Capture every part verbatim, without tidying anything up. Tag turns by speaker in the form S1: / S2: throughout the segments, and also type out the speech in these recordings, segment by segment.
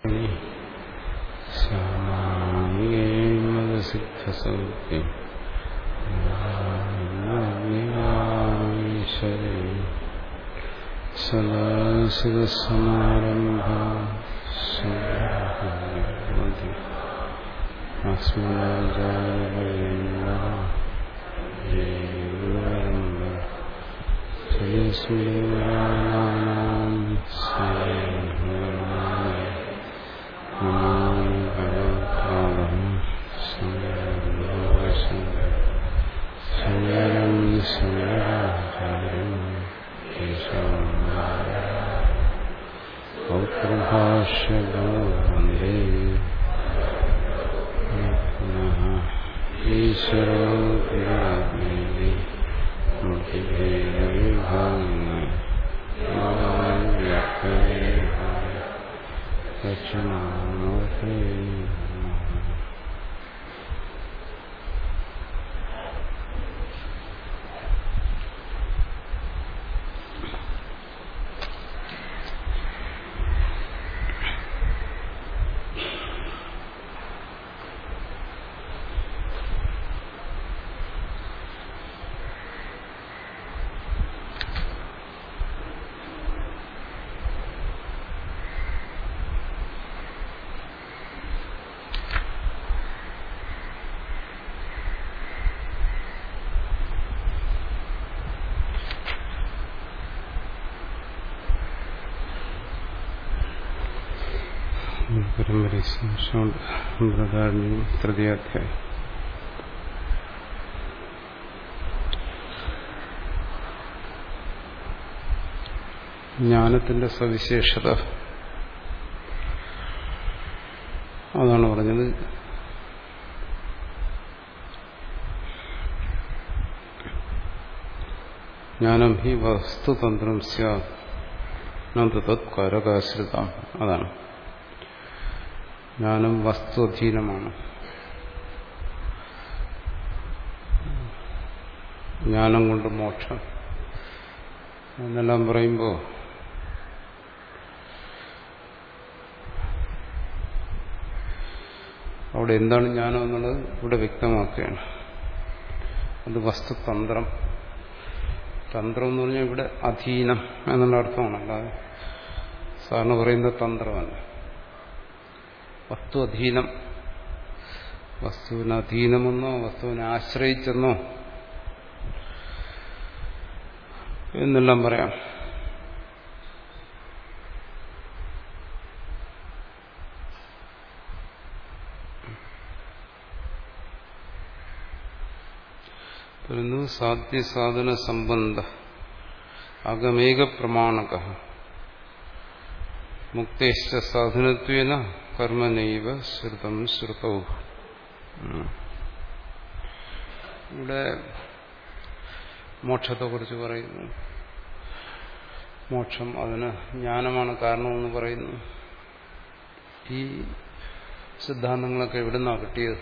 S1: സിദ്ധസൗഖ്യം സദാശിവസമാരംഭ ൗത്രഭാഷ്യവന്ദേ ഈശ്വരോ വിരാമേതി ദക്ഷിണാമൂർത്തേ ബൃഹദാരണ്യം തൃതീയാധ്യായം. ജ്ഞാനത്തിന്റെ സവിശേഷത അതാണ് പറഞ്ഞത്. ജ്ഞാനം ഹി വസ്തുതന്ത്രം സ്യാത് തത് കരകാശ്രിതം. അതാണ് ജ്ഞാനം വസ്തു അധീനമാണ്. ജ്ഞാനം കൊണ്ട് മോക്ഷം എന്നെല്ലാം പറയുമ്പോൾ അവിടെ എന്താണ് ജ്ഞാനം എന്നുള്ളത് ഇവിടെ വ്യക്തമാക്കുകയാണ്. അത് വസ്തുതന്ത്രം. തന്ത്രം എന്ന് പറഞ്ഞാൽ ഇവിടെ അധീനം എന്നുള്ള അർത്ഥമാണ്, അല്ലാതെ സാറിന് പറയുന്ന തന്ത്രമല്ല. വസ്തു അധീനം, വസ്തുവിന് അധീനമെന്നോ വസ്തുവിനെ ആശ്രയിച്ചെന്നോ എന്നെല്ലാം പറയാം. പറയുന്നു സാധ്യസാധന സംബന്ധ അഗമേക പ്രമാണക മുക്തേശ്ച സാധനത്വേന കർമ്മനൈവ ശ്രുതം ശ്രുതൗ. ഇവിടെ മോക്ഷത്തെക്കുറിച്ച് പറയുന്നു. മോക്ഷം അതിന് ജ്ഞാനമാണ് കാരണമെന്ന് പറയുന്നു. ഈ സിദ്ധാന്തങ്ങളൊക്കെ എവിടുന്നാണ് കിട്ടിയത്?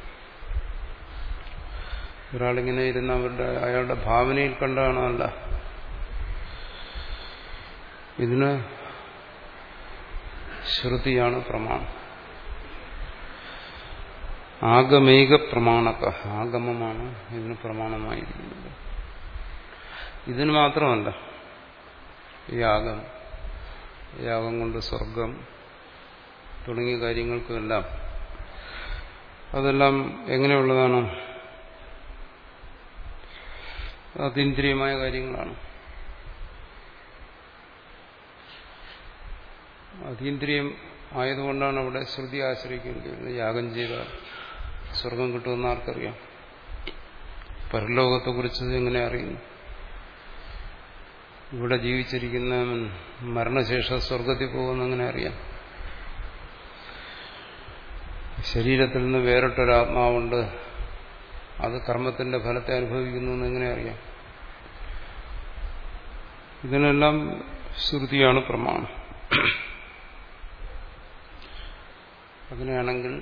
S1: ഒരാളിങ്ങനെ ഇരുന്ന് അവരുടെ അയാളുടെ ഭാവനയിൽ കണ്ടാണോ? അല്ല, ഇതിന് ശ്രുതിയാണ് പ്രമാണം. ആഗമേക പ്രമാണക, ആഗമമാണ് ഇതിന് പ്രമാണമായിരിക്കുന്നത്. ഇതിന് മാത്രമല്ല, ഈ യാഗം യാഗം കൊണ്ട് സ്വർഗം തുടങ്ങിയ കാര്യങ്ങൾക്കുമെല്ലാം അതെല്ലാം എങ്ങനെയുള്ളതാണ്? അതീന്ദ്രിയമായ കാര്യങ്ങളാണ്. അതീന്ദ്രിയം ആയതുകൊണ്ടാണ് അവിടെ ശ്രുതി ആശ്രയിക്കേണ്ടി വരുന്നത്. യാഗം ചെയ്താൽ സ്വർഗം കിട്ടുമെന്ന് ആർക്കറിയാം? പരലോകത്തെക്കുറിച്ച് എങ്ങനെ അറിയുന്നു? ഇവിടെ ജീവിച്ചിരിക്കുന്ന മരണശേഷം സ്വർഗത്തിൽ പോകുമെന്ന് എങ്ങനെ അറിയാം? ശരീരത്തിൽ നിന്ന് വേറിട്ടൊരാത്മാവുണ്ട്, അത് കർമ്മത്തിന്റെ ഫലത്തെ അനുഭവിക്കുന്നു എന്ന് എങ്ങനെ അറിയാം? ഇതിനെല്ലാം ശ്രുതിയാണ് പ്രമാണം. അങ്ങനെയാണെങ്കിൽ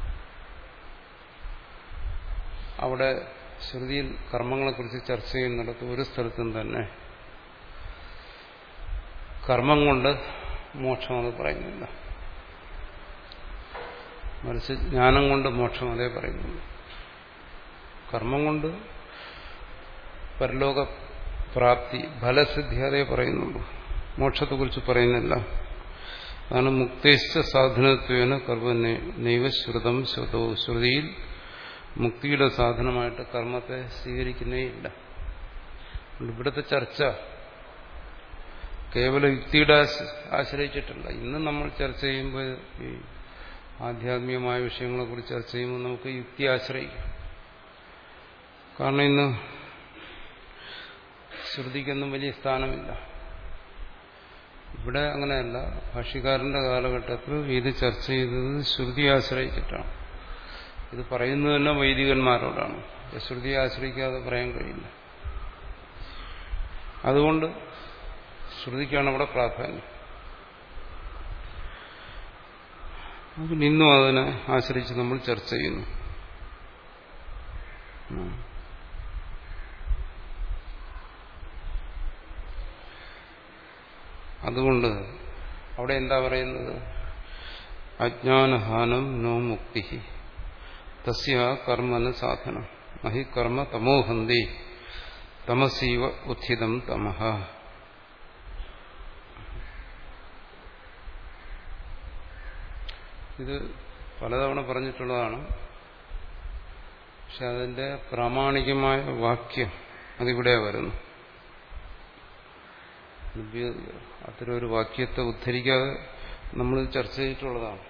S1: അവിടെ ശ്രുതിയിൽ കർമ്മങ്ങളെക്കുറിച്ച് ചർച്ച ചെയ്യുന്നിടത്ത് ഒരു സ്ഥലത്തും തന്നെ കർമ്മം കൊണ്ട് മോക്ഷം അത് പറയുന്നില്ല. മറിച്ച് ജ്ഞാനം കൊണ്ട് മോക്ഷം അതേ പറയുന്നു. കർമ്മം കൊണ്ട് പരലോക പ്രാപ്തി ഫലസിദ്ധി അതേ പറയുന്നുള്ളൂ, മോക്ഷത്തെക്കുറിച്ച് പറയുന്നില്ല. അതാണ് മുക്തേശ്ച സാധനത്വേന കർമ്മ നൈവശ്രുതം ശ്രുതോ. ശ്രുതിയിൽ മുക്തിയുടെ സാധനമായിട്ട് കർമ്മത്തെ സ്വീകരിക്കുന്നേ ഇല്ല. ഇവിടുത്തെ ചർച്ച കേവല യുക്തിയുടെ ആശ്രയിച്ചിട്ടല്ല. ഇന്ന് നമ്മൾ ചർച്ച ചെയ്യുമ്പോൾ ഈ ആധ്യാത്മികമായ വിഷയങ്ങളെക്കുറിച്ച് ചർച്ച ചെയ്യുമ്പോൾ നമുക്ക് യുക്തി ആശ്രയിക്കും. കാരണം ഇന്ന് ശ്രുതിക്കൊന്നും വലിയ സ്ഥാനമില്ല. ഇവിടെ അങ്ങനെയല്ല. ഭാഷ്യകാരന്റെ കാലഘട്ടത്തിൽ ഇത് ചർച്ച ചെയ്തത് ശ്രുതി ആശ്രയിച്ചിട്ടാണ്. ഇത് പറയുന്നത് തന്നെ വൈദികന്മാരോടാണ്. ശ്രുതിയെ ആശ്രയിക്കാതെ പറയാൻ കഴിയില്ല. അതുകൊണ്ട് ശ്രുതിക്കാണ് അവിടെ പ്രാധാന്യം. അപ്പം ഇന്നും അതിനെ ആശ്രയിച്ച് നമ്മൾ ചർച്ച ചെയ്യുന്നു. അതുകൊണ്ട് അവിടെ എന്താ പറയുന്നത്? അജ്ഞാനഹാനം നോ മുക്തി തസ്യ കർമ്മന സാധനം നഹി കർമ്മ തമോഹന്തി തമസീവ ഉത്ഥിതം തമഹ. ഇത് പലതവണ പറഞ്ഞിട്ടുള്ളതാണ്. പക്ഷെ അതിന്റെ പ്രാമാണികമായ വാക്യം അതിവിടെ വരുന്നു. അത്തരമൊരു വാക്യത്തെ ഉദ്ധരിക്കാതെ നമ്മൾ ചർച്ച ചെയ്തിട്ടുള്ളതാണ്.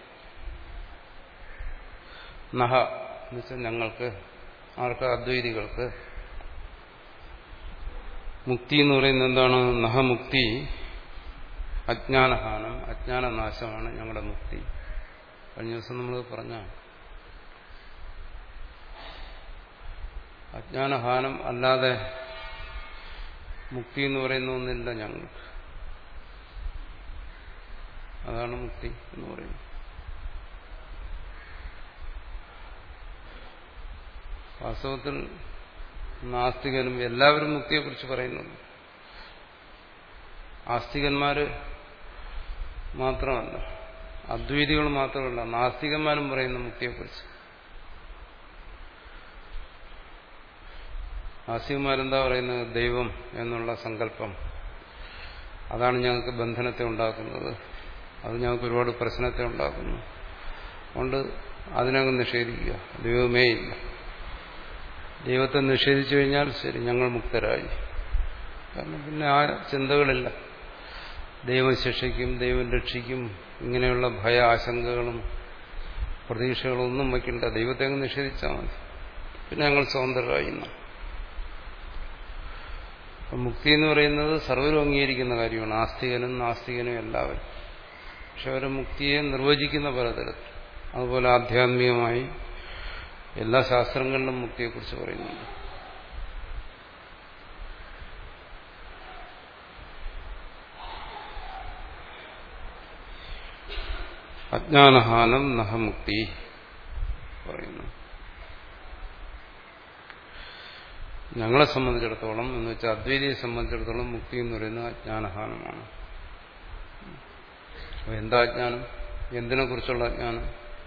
S1: നഹ എന്ന് വെച്ചാൽ ഞങ്ങൾക്ക്, ആർക്ക്? അദ്വൈതികൾക്ക്. മുക്തി എന്ന് പറയുന്നത് എന്താണ്? നഹമുക്തി അജ്ഞാനഹാനം, അജ്ഞാനനാശമാണ് ഞങ്ങളുടെ മുക്തി. കഴിഞ്ഞ ദിവസം നമ്മൾ പറഞ്ഞ അജ്ഞാനഹാനം അല്ലാതെ മുക്തി എന്ന് പറയുന്ന ഒന്നില്ല ഞങ്ങൾക്ക്. അതാണ് മുക്തി എന്ന് പറയുന്നത്. വാസ്തവത്തിൽ നാസ്തികനും എല്ലാവരും മുക്തിയെക്കുറിച്ച് പറയുന്നുണ്ട്. ആസ്തികന്മാര് മാത്രമല്ല, അദ്വൈതികൾ മാത്രമല്ല, നാസ്തികന്മാരും പറയുന്ന മുക്തിയെക്കുറിച്ച്. നാസ്തികന്മാരെന്താ പറയുന്നത്? ദൈവം എന്നുള്ള സങ്കല്പം അതാണ് ഞങ്ങൾക്ക് ബന്ധനത്തെ ഉണ്ടാക്കുന്നത്, അത് ഞങ്ങൾക്ക് ഒരുപാട് പ്രശ്നത്തെ ഉണ്ടാക്കുന്നു. അതുകൊണ്ട് അതിനങ്ങ് നിഷേധിക്കുക. ദൈവമേ ഇല്ല. ദൈവത്തെ നിഷേധിച്ചു കഴിഞ്ഞാൽ ശരി, ഞങ്ങൾ മുക്തരായി. കാരണം പിന്നെ ആ ചിന്തകളില്ല. ദൈവം ശിക്ഷിക്കും, ദൈവം രക്ഷിക്കും, ഇങ്ങനെയുള്ള ഭയ ആശങ്കകളും പ്രതീക്ഷകളും ഒന്നും വയ്ക്കണ്ട. ദൈവത്തെ അങ്ങ് നിഷേധിച്ചാൽ മതി. പിന്നെ ഞങ്ങൾ സ്വതന്ത്രരായി. മുക്തി എന്ന് പറയുന്നത് സർവ്വരും അംഗീകരിക്കുന്ന കാര്യമാണ്, ആസ്തികനും നാസ്തികനും എല്ലാവരും. പക്ഷെ അവർ മുക്തിയെ നിർവചിക്കുന്ന പലതരത്തിൽ. അതുപോലെ ആധ്യാത്മികമായി എല്ലാ ശാസ്ത്രങ്ങളിലും മുക്തിയെക്കുറിച്ച് പറയുന്നുണ്ട്. അജ്ഞാനഹാനം നഹമുക്തി പറയുന്നു. ഞങ്ങളെ സംബന്ധിച്ചിടത്തോളം എന്ന് വെച്ചാൽ അദ്വൈതിയെ സംബന്ധിച്ചിടത്തോളം മുക്തി എന്ന് പറയുന്നത് അജ്ഞാനഹാനമാണ്. എന്താ അജ്ഞാനം? എന്തിനെ കുറിച്ചുള്ള അജ്ഞാനം?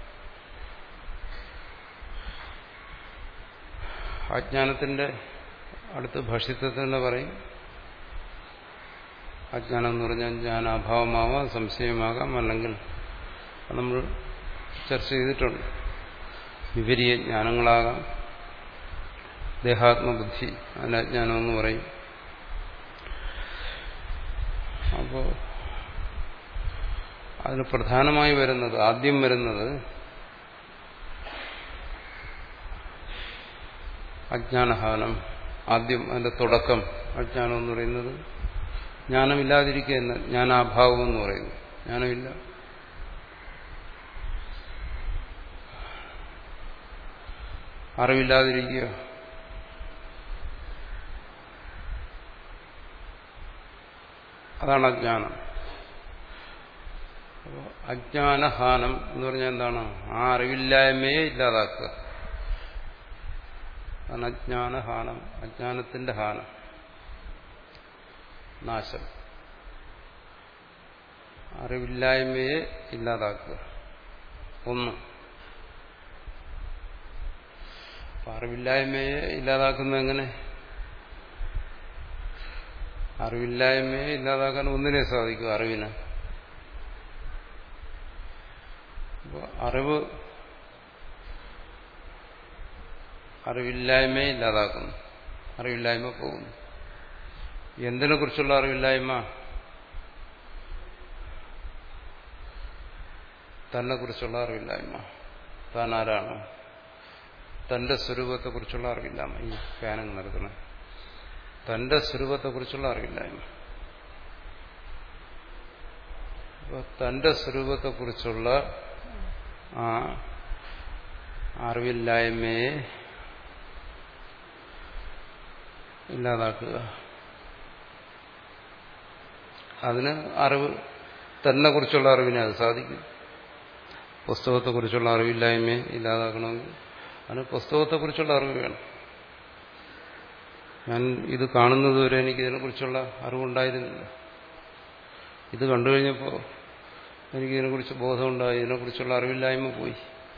S1: അജ്ഞാനത്തിന്റെ അടുത്ത് ഭാഷ്യത്തിൽ തന്നെ പറയും, അജ്ഞാനം എന്ന് പറഞ്ഞാൽ ജ്ഞാനാഭാവമാവാം, സംശയമാകാം, അല്ലെങ്കിൽ നമ്മൾ ചർച്ച ചെയ്തിട്ടുണ്ട്, വിപരീയ ജ്ഞാനങ്ങളാകാം, ദേഹാത്മബുദ്ധി, അതിന് അജ്ഞാനമെന്ന് പറയും. അപ്പോൾ അതിന് പ്രധാനമായി വരുന്നത്, ആദ്യം വരുന്നത് അജ്ഞാനഹാനം. ആദ്യം അതിന്റെ തുടക്കം അജ്ഞാനം എന്ന് പറയുന്നത് ജ്ഞാനമില്ലാതിരിക്കുക എന്ന്, ജ്ഞാനാഭാവം എന്ന് പറയുന്നു. ജ്ഞാനമില്ല, അറിവില്ലാതിരിക്കുക. അതാണ് അജ്ഞാനം. അജ്ഞാനഹാനം എന്ന് പറഞ്ഞാൽ എന്താണ്? ആ അറിവില്ലായ്മയെ ഇല്ലാതാക്കുക. അതാണ് അജ്ഞാനഹാനം, അജ്ഞാനത്തിന്റെ ഹാനം, നാശം. അറിവില്ലായ്മയെ ഇല്ലാതാക്കുക ഒന്ന്. അറിവില്ലായ്മയെ ഇല്ലാതാക്കുന്നത് എങ്ങനെ? അറിവില്ലായ്മയെ ഇല്ലാതാക്കാൻ ഒന്നിനെ സാധിക്കും, അറിവിന്. അറിവ് അറിവില്ലായ്മയെ ഇല്ലാതാക്കുന്നു, അറിവില്ലായ്മ പോകുന്നു. എന്തിനെ കുറിച്ചുള്ള അറിവില്ലായ്മ? തന്നെ കുറിച്ചുള്ള അറിവില്ലായ്മ. താൻ ആരാണ്, തന്റെ സ്വരൂപത്തെക്കുറിച്ചുള്ള അറിവില്ലായ്മ. ഈ ഫാനങ്ങ് നടത്തണം. തന്റെ സ്വരൂപത്തെക്കുറിച്ചുള്ള അറിവില്ലായ്മ. അപ്പോൾ തന്റെ സ്വരൂപത്തെക്കുറിച്ചുള്ള ആ അറിവില്ലായ്മയെ ഇല്ലാതാക്കുക. അതിന് അറിവ് തന്നെ കുറിച്ചുള്ള അറിവിനെ അത് സാധിക്കും. പുസ്തകത്തെക്കുറിച്ചുള്ള അറിവില്ലായ്മയെ ഇല്ലാതാക്കണമെങ്കിൽ അതിന് പുസ്തകത്തെക്കുറിച്ചുള്ള അറിവ് വേണം. ഞാൻ ഇത് കാണുന്നതുവരെ എനിക്ക് ഇതിനെക്കുറിച്ചുള്ള അറിവുണ്ടായിരുന്നില്ല. ഇത് കണ്ടു കഴിഞ്ഞപ്പോൾ എനിക്കിതിനെക്കുറിച്ച് ബോധമുണ്ടായി, ഇതിനെക്കുറിച്ചുള്ള അറിവില്ലായ്മ പോയി.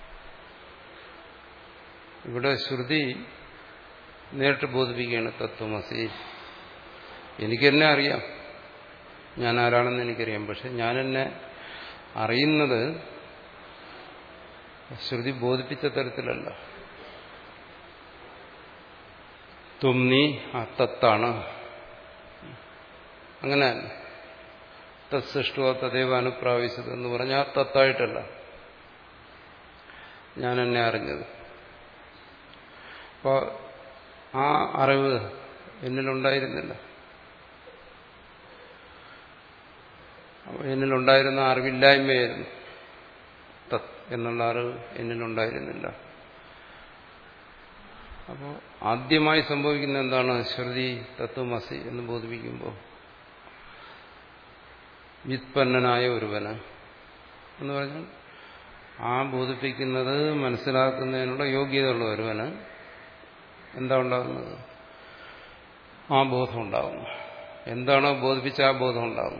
S1: ഇവിടെ ശ്രുതി നേരിട്ട് ബോധിപ്പിക്കുകയാണ് തത്വമസി. എനിക്കെന്നെ അറിയാം, ഞാൻ ആരാണെന്ന് എനിക്കറിയാം. പക്ഷെ ഞാനെന്നെ അറിയുന്നത് ശ്രുതി ബോധിപ്പിച്ച തരത്തിലല്ല. തും നീ ആ തത്താണ്, അങ്ങനെ തത് സൃഷ്ടുവ തദൈവ അനുപ്രാവശ്യത് എന്ന് പറഞ്ഞാൽ ആ തത്തായിട്ടല്ല ഞാൻ എന്നെ അറിഞ്ഞത്. അപ്പോൾ ആ അറിവ് എന്നിലുണ്ടായിരുന്നില്ല. എന്നിലുണ്ടായിരുന്ന അറിവില്ലായ്മയായിരുന്നു. തത് എന്നുള്ള അറിവ് എന്നിലുണ്ടായിരുന്നില്ല. അപ്പോൾ ആദ്യമായി സംഭവിക്കുന്ന എന്താണ്? ശ്രുതി തത്വമസി എന്ന് ബോധിപ്പിക്കുമ്പോൾ വ്യുത്പന്നനായ ഒരുവന് എന്ന് പറഞ്ഞാൽ ആ ബോധിപ്പിക്കുന്നത് മനസ്സിലാക്കുന്നതിനുള്ള യോഗ്യതയുള്ള ഒരുവന് എന്താ ഉണ്ടാകുന്നത്? ആ ബോധം ഉണ്ടാകുന്നു. എന്താണോ ബോധിപ്പിച്ച ആ ബോധം ഉണ്ടാകുന്നു.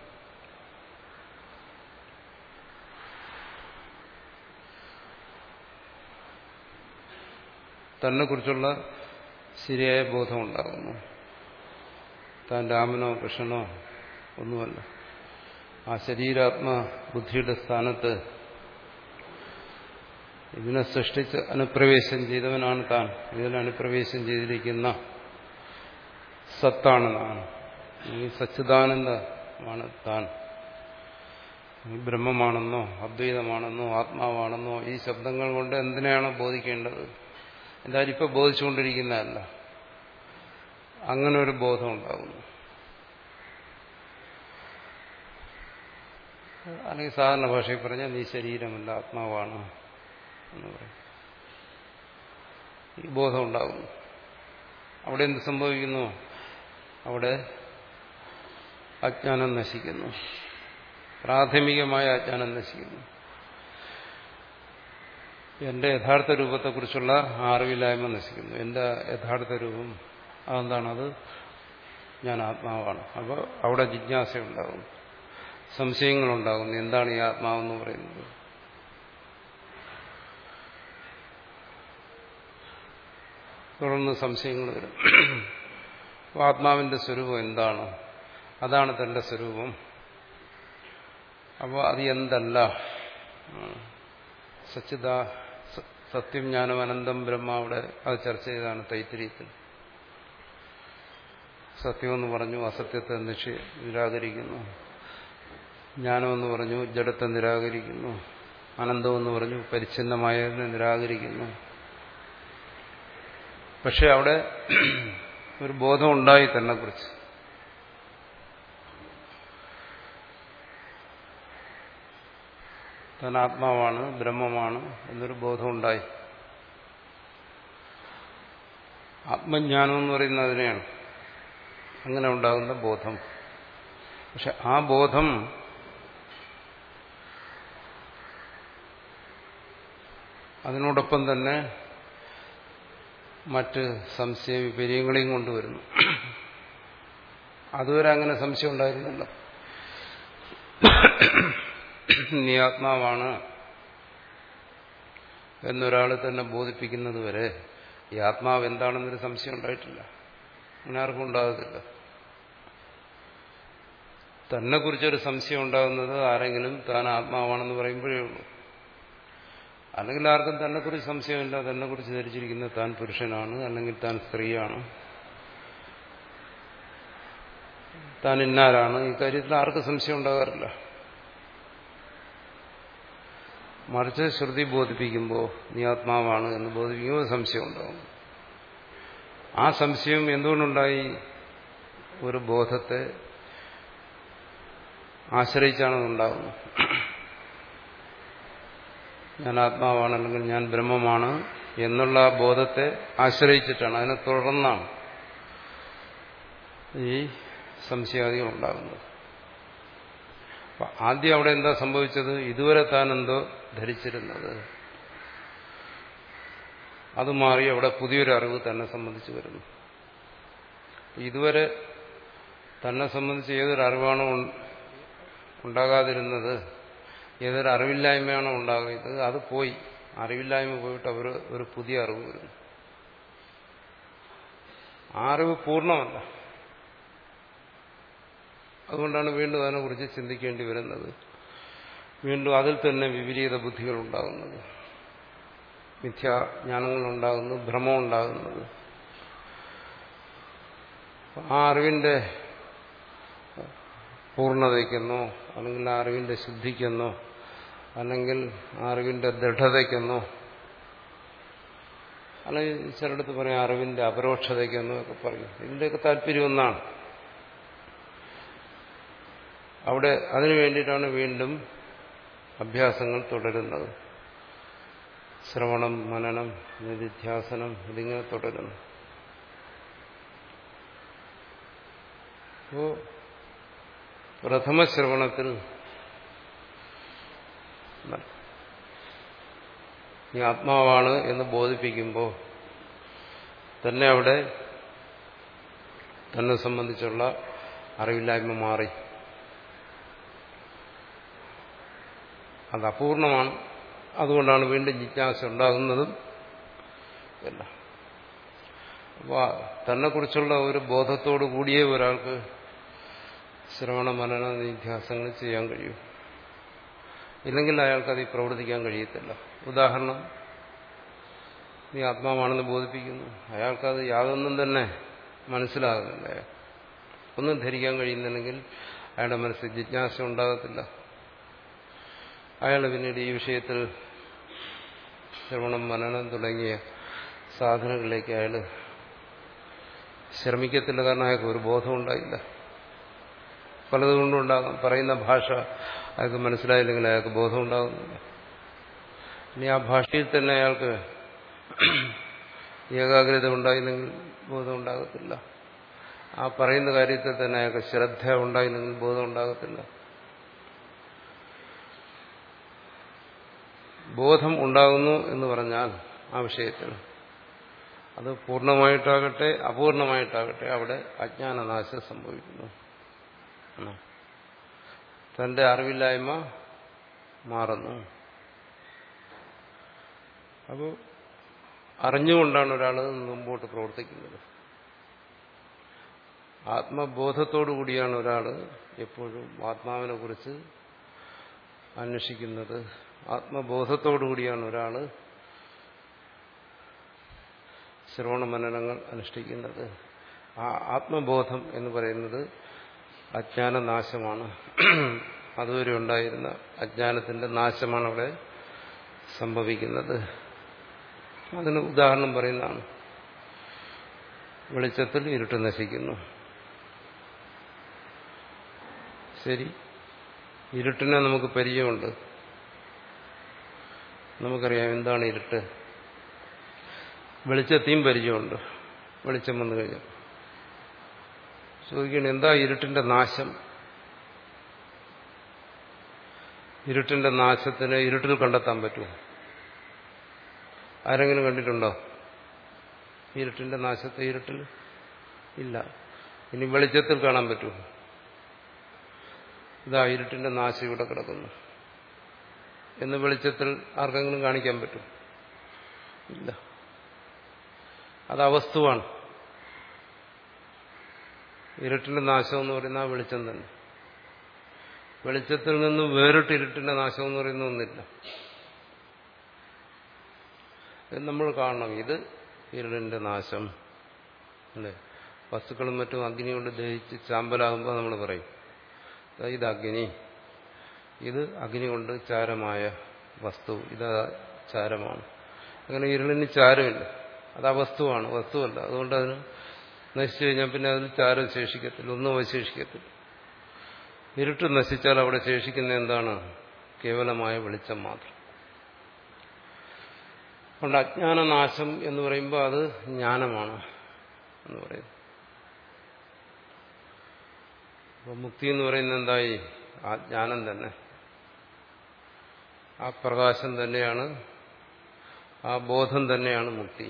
S1: തന്നെ കുറിച്ചുള്ള ശരിയായ ബോധം ഉണ്ടാകുന്നു. താൻ രാമനോ കൃഷ്ണനോ ഒന്നുമല്ല. ആ ശരീരാത്മ ബുദ്ധിയുടെ സ്ഥാനത്ത് ഇതിനെ സൃഷ്ടിച്ച് അനുപ്രവേശം ചെയ്തവനാണ് താൻ. ഇതിനെ അനുപ്രവേശം ചെയ്തിരിക്കുന്ന സത്താണ് താൻ. ഈ സച്ചിദാനന്ദമാണ് താൻ. ബ്രഹ്മമാണെന്നോ അദ്വൈതമാണെന്നോ ആത്മാവാണെന്നോ ഈ ശബ്ദങ്ങൾ കൊണ്ട് എന്തിനാണോ ബോധിക്കേണ്ടത്? എന്തായാലും ഇപ്പൊ ബോധിച്ചുകൊണ്ടിരിക്കുന്നതല്ല. അങ്ങനെ ഒരു ബോധം ഉണ്ടാകുന്നു. അല്ലെങ്കിൽ സാധാരണ ഭാഷയിൽ പറഞ്ഞാൽ നീ ശരീരമല്ല ആത്മാവാണ് എന്ന് പറയും. ഈ ബോധം ഉണ്ടാകുന്നു. അവിടെ എന്ത് സംഭവിക്കുന്നു? അവിടെ അജ്ഞാനം നശിക്കുന്നു. പ്രാഥമികമായ അജ്ഞാനം നശിക്കുന്നു. എന്റെ യഥാർത്ഥ രൂപത്തെക്കുറിച്ചുള്ള അറിവില്ലായ്മ നശിക്കുന്നു. എന്റെ യഥാർത്ഥ രൂപം അതെന്താണത്? ഞാൻ ആത്മാവാണ്. അപ്പോൾ അവിടെ ജിജ്ഞാസയുണ്ടാകും, സംശയങ്ങളുണ്ടാകുന്നു. എന്താണ് ഈ ആത്മാവെന്ന് പറയുന്നത്? തുടർന്ന് സംശയങ്ങൾ വരും. അപ്പോൾ ആത്മാവിന്റെ സ്വരൂപം എന്താണ്? അതാണ് തന്റെ സ്വരൂപം. അപ്പോൾ അത് എന്തല്ല? സച്ചിദാ സത്യം ജ്ഞാനം അനന്തം ബ്രഹ്മ. അവിടെ അത് ചർച്ച ചെയ്താണ് തൈത്തിരീയത്തിൽ. സത്യമെന്ന് പറഞ്ഞു അസത്യത്തെ നിഷേ നിരാകരിക്കുന്നു. ജ്ഞാനമെന്ന് പറഞ്ഞു ജഡത്തെ നിരാകരിക്കുന്നു. അനന്തമെന്ന് പറഞ്ഞു പരിച്ഛിന്നമായതിനെ നിരാകരിക്കുന്നു. പക്ഷെ അവിടെ ഒരു ബോധം ഉണ്ടായി തന്നെ കുറിച്ച്. താൻ ആത്മാവാണ്, ബ്രഹ്മമാണ് എന്നൊരു ബോധമുണ്ടായി. ആത്മജ്ഞാനം എന്ന് പറയുന്നത് അതിനെയാണ്, അങ്ങനെ ഉണ്ടാകുന്ന ബോധം. പക്ഷെ ആ ബോധം അതിനോടൊപ്പം തന്നെ മറ്റ് സംശയ വിപര്യങ്ങളെയും കൊണ്ടുവരുന്നു. അതുവരെ അങ്ങനെ സംശയം ഉണ്ടായിരുന്നല്ലോ. നീ ആത്മാവാണ് എന്നൊരാൾ തന്നെ ബോധിപ്പിക്കുന്നത് വരെ ഈ ആത്മാവ് എന്താണെന്നൊരു സംശയം ഉണ്ടായിട്ടില്ല. അങ്ങനെ ആർക്കും ഉണ്ടാകത്തില്ല. തന്നെ കുറിച്ചൊരു സംശയം ഉണ്ടാകുന്നത് ആരെങ്കിലും താൻ ആത്മാവാണെന്ന് പറയുമ്പോഴേ ഉള്ളൂ. അല്ലെങ്കിൽ ആർക്കും തന്നെ കുറിച്ച് സംശയമില്ല. തന്നെ കുറിച്ച് ധരിച്ചിരിക്കുന്നത് താൻ പുരുഷനാണ്, അല്ലെങ്കിൽ താൻ സ്ത്രീയാണ്, താൻ ഇന്നാരാണ്. ഈ കാര്യത്തിൽ ആർക്കും സംശയം ഉണ്ടാകാറില്ല. മറിച്ച് ശ്രുതി ബോധിപ്പിക്കുമ്പോൾ നീ ആത്മാവാണ് എന്ന് ബോധിപ്പിക്കുമ്പോൾ സംശയം ഉണ്ടാകും. ആ സംശയം എന്തുകൊണ്ടുണ്ടായി? ഒരു ബോധത്തെ ആശ്രയിച്ചാണ് ഉണ്ടാകുന്നത്. ഞാൻ ആത്മാവാണ്, അല്ലെങ്കിൽ ഞാൻ ബ്രഹ്മമാണ് എന്നുള്ള ആ ബോധത്തെ ആശ്രയിച്ചിട്ടാണ്, അതിനെ തുടർന്നാണ് ഈ സംശയാദികൾ ഉണ്ടാകുന്നത്. അപ്പൊ ആദ്യം അവിടെ എന്താ സംഭവിച്ചത്? ഇതുവരെ താൻ എന്തോ ധരിച്ചിരുന്നത് അത് മാറി അവിടെ പുതിയൊരു അറിവ് തന്നെ സംബന്ധിച്ച് വരുന്നു. ഇതുവരെ തന്നെ സംബന്ധിച്ച് ഏതൊരു അറിവാണോ ഉണ്ടാകാതിരുന്നത്, ഏതൊരു അറിവില്ലായ്മയാണോ ഉണ്ടാകുന്നത്, അത് പോയി. അറിവില്ലായ്മ പോയിട്ട് അവർ ഒരു പുതിയ അറിവ് വരുന്നു. ആ അറിവ് പൂർണ്ണമല്ല. അതുകൊണ്ടാണ് വീണ്ടും അതിനെക്കുറിച്ച് ചിന്തിക്കേണ്ടി വരുന്നത്. വീണ്ടും അതിൽ തന്നെ വിപരീത ബുദ്ധികൾ ഉണ്ടാകുന്നത്, മിഥ്യാജ്ഞാനങ്ങൾ ഉണ്ടാകുന്നു, ഭ്രമം ഉണ്ടാകുന്നത്. ആ അറിവിന്റെ പൂർണ്ണതയ്ക്കെന്നോ, അല്ലെങ്കിൽ ആ അറിവിന്റെ ശുദ്ധിക്കെന്നോ, അല്ലെങ്കിൽ ആ അറിവിന്റെ ദൃഢതയ്ക്കെന്നോ, അല്ലെങ്കിൽ ചിലടത്ത് പറയാം അറിവിന്റെ അപരോക്ഷതയ്ക്കെന്നോ ഒക്കെ പറയും. ഇതിന്റെയൊക്കെ താല്പര്യം ഒന്നാണ്. അവിടെ അതിനു വേണ്ടിയിട്ടാണ് വീണ്ടും അഭ്യാസങ്ങൾ തുടരുന്നത്. ശ്രവണം, മനനം, നിധിധ്യാസനം, ഇതിങ്ങനെ തുടരുന്നു. അപ്പോ പ്രഥമ ശ്രവണത്തിൽ ഈ ആത്മാവാണ് എന്ന് ബോധിപ്പിക്കുമ്പോൾ തന്നെ അവിടെ തന്നെ സംബന്ധിച്ചുള്ള അറിവില്ലായ്മ മാറി. അത് അപൂർണമാണ്. അതുകൊണ്ടാണ് വീണ്ടും ജിജ്ഞാസ ഉണ്ടാകുന്നതും എല്ലാം. അപ്പോൾ തന്നെക്കുറിച്ചുള്ള ഒരു ബോധത്തോടു കൂടിയേ ഒരാൾക്ക് ശ്രവണ മനന നിധ്യാസങ്ങൾ ചെയ്യാൻ കഴിയും. ഇല്ലെങ്കിൽ അയാൾക്കത് പ്രവർത്തിക്കാൻ കഴിയത്തില്ല. ഉദാഹരണം, നീ ആത്മാവാണെന്ന് ബോധിപ്പിക്കുന്നു, അയാൾക്കത് യാതൊന്നും തന്നെ മനസ്സിലാകുന്നില്ല. ഒന്നും ധരിക്കാൻ കഴിയുന്നില്ലെങ്കിൽ അയാളുടെ മനസ്സിൽ ജിജ്ഞാസ ഉണ്ടാകത്തില്ല. അയാൾ പിന്നീട് ഈ വിഷയത്തിൽ ശ്രവണം, മനനം തുടങ്ങിയ സാധനങ്ങളിലേക്ക് അയാൾ ശ്രമിക്കത്തില്ല. കാരണം അയാൾക്ക് ഒരു ബോധം ഉണ്ടായില്ല. പലതുകൊണ്ടും ഉണ്ടാകാം. പറയുന്ന ഭാഷ അയാൾക്ക് മനസ്സിലായില്ലെങ്കിൽ അയാൾക്ക് ബോധം ഉണ്ടാകുന്നില്ല. ഇനി ആ ഭാഷയിൽ തന്നെ അയാൾക്ക് ഏകാഗ്രത ഉണ്ടായില്ലെങ്കിൽ ബോധം ഉണ്ടാകത്തില്ല. ആ പറയുന്ന കാര്യത്തിൽ തന്നെ അയാൾക്ക് ശ്രദ്ധ ഉണ്ടായില്ലെങ്കിൽ ബോധം ഉണ്ടാകത്തില്ല. ബോധം ഉണ്ടാകുന്നു എന്ന് പറഞ്ഞാൽ ആ വിഷയത്തിൽ അത് പൂർണ്ണമായിട്ടാകട്ടെ അപൂർണമായിട്ടാകട്ടെ അവിടെ അജ്ഞാനനാശം സംഭവിക്കുന്നു. തന്റെ അറിവില്ലായ്മ മാറുന്നു. അപ്പോൾ അറിഞ്ഞുകൊണ്ടാണ് ഒരാൾ മുമ്പോട്ട് പ്രവർത്തിക്കുന്നത്. ആത്മബോധത്തോടു കൂടിയാണ് ഒരാൾ എപ്പോഴും ആത്മാവിനെ കുറിച്ച് അന്വേഷിക്കുന്നത്. ആത്മബോധത്തോടു കൂടിയാണ് ഒരാൾ ശ്രവണ മനനങ്ങൾ അനുഷ്ഠിക്കുന്നത്. ആ ആത്മബോധം എന്ന് പറയുന്നത് അജ്ഞാനനാശമാണ്. അതുവരെ ഉണ്ടായിരുന്ന അജ്ഞാനത്തിന്റെ നാശമാണ് അവിടെ സംഭവിക്കുന്നത്. അതിന് ഉദാഹരണം പറയുന്നതാണ്. വെളിച്ചത്തിൽ ഇരുട്ട് നശിക്കുന്നു. ശരി, ഇരുട്ടിനെ നമുക്ക് പരിചയമുണ്ട്. നമുക്കറിയാം എന്താണ് ഇരുട്ട്. വെളിച്ചത്തെയും പരിചയമുണ്ട്. വെളിച്ചം വന്നു കഴിഞ്ഞാൽ ചോദിക്കണം, എന്താ ഇരുട്ടിന്റെ നാശം? ഇരുട്ടിന്റെ നാശത്തിന് ഇരുട്ടിൽ കണ്ടെത്താൻ പറ്റുമോ? ആരെങ്കിലും കണ്ടിട്ടുണ്ടോ ഇരുട്ടിന്റെ നാശത്തെ? ഇരുട്ടിൽ ഇല്ല. ഇനി വെളിച്ചത്തിൽ കാണാൻ പറ്റുമോ? ഇതാ ഇരുട്ടിന്റെ നാശം ഇവിടെ കിടക്കുന്നു എന്ന് വെളിച്ചത്തിൽ ആർക്കെങ്കിലും കാണിക്കാൻ പറ്റും? ഇല്ല. അത് അവസ്തുവാണ്. ഇരുട്ടിന്റെ നാശം എന്ന് പറയുന്ന ആ വെളിച്ചം തന്നെ. വെളിച്ചത്തിൽ നിന്നും വേറിട്ട് ഇരുട്ടിന്റെ നാശം എന്ന് പറയുന്ന ഒന്നില്ല. ഇത് നമ്മൾ കാണണം. ഇത് ഇരുളിന്റെ നാശം അല്ലേ? വസ്തുക്കളും മറ്റും അഗ്നി കൊണ്ട് ദഹിച്ച് ചാമ്പലാകുമ്പോൾ നമ്മൾ പറയും ഇത് അഗ്നി, ഇത് അഗ്നി കൊണ്ട് ചാരമായ വസ്തു, ഇത് ചാരമാണ്. അങ്ങനെ ഇരുളിന് ചാരമില്ല, അത് അവസ്തുവാണ്, വസ്തുവല്ല. അതുകൊണ്ട് അതിന് നശിച്ചു കഴിഞ്ഞാൽ പിന്നെ അതിന് ചാരം ശേഷിക്കത്തില്ല, ഒന്നും അവശേഷിക്കത്തില്ല. ഇരുട്ട് നശിച്ചാൽ അവിടെ ശേഷിക്കുന്ന എന്താണ്? കേവലമായ വെളിച്ചം മാത്രം. അതുകൊണ്ട് അജ്ഞാനനാശം എന്ന് പറയുമ്പോൾ അത് ജ്ഞാനമാണ് എന്ന് പറയുന്നു. അപ്പോൾ മുക്തി എന്ന് പറയുന്നത് എന്തായി? ആ ജ്ഞാനം തന്നെ, ആ പ്രകാശം തന്നെയാണ്, ആ ബോധം തന്നെയാണ് മുക്തി.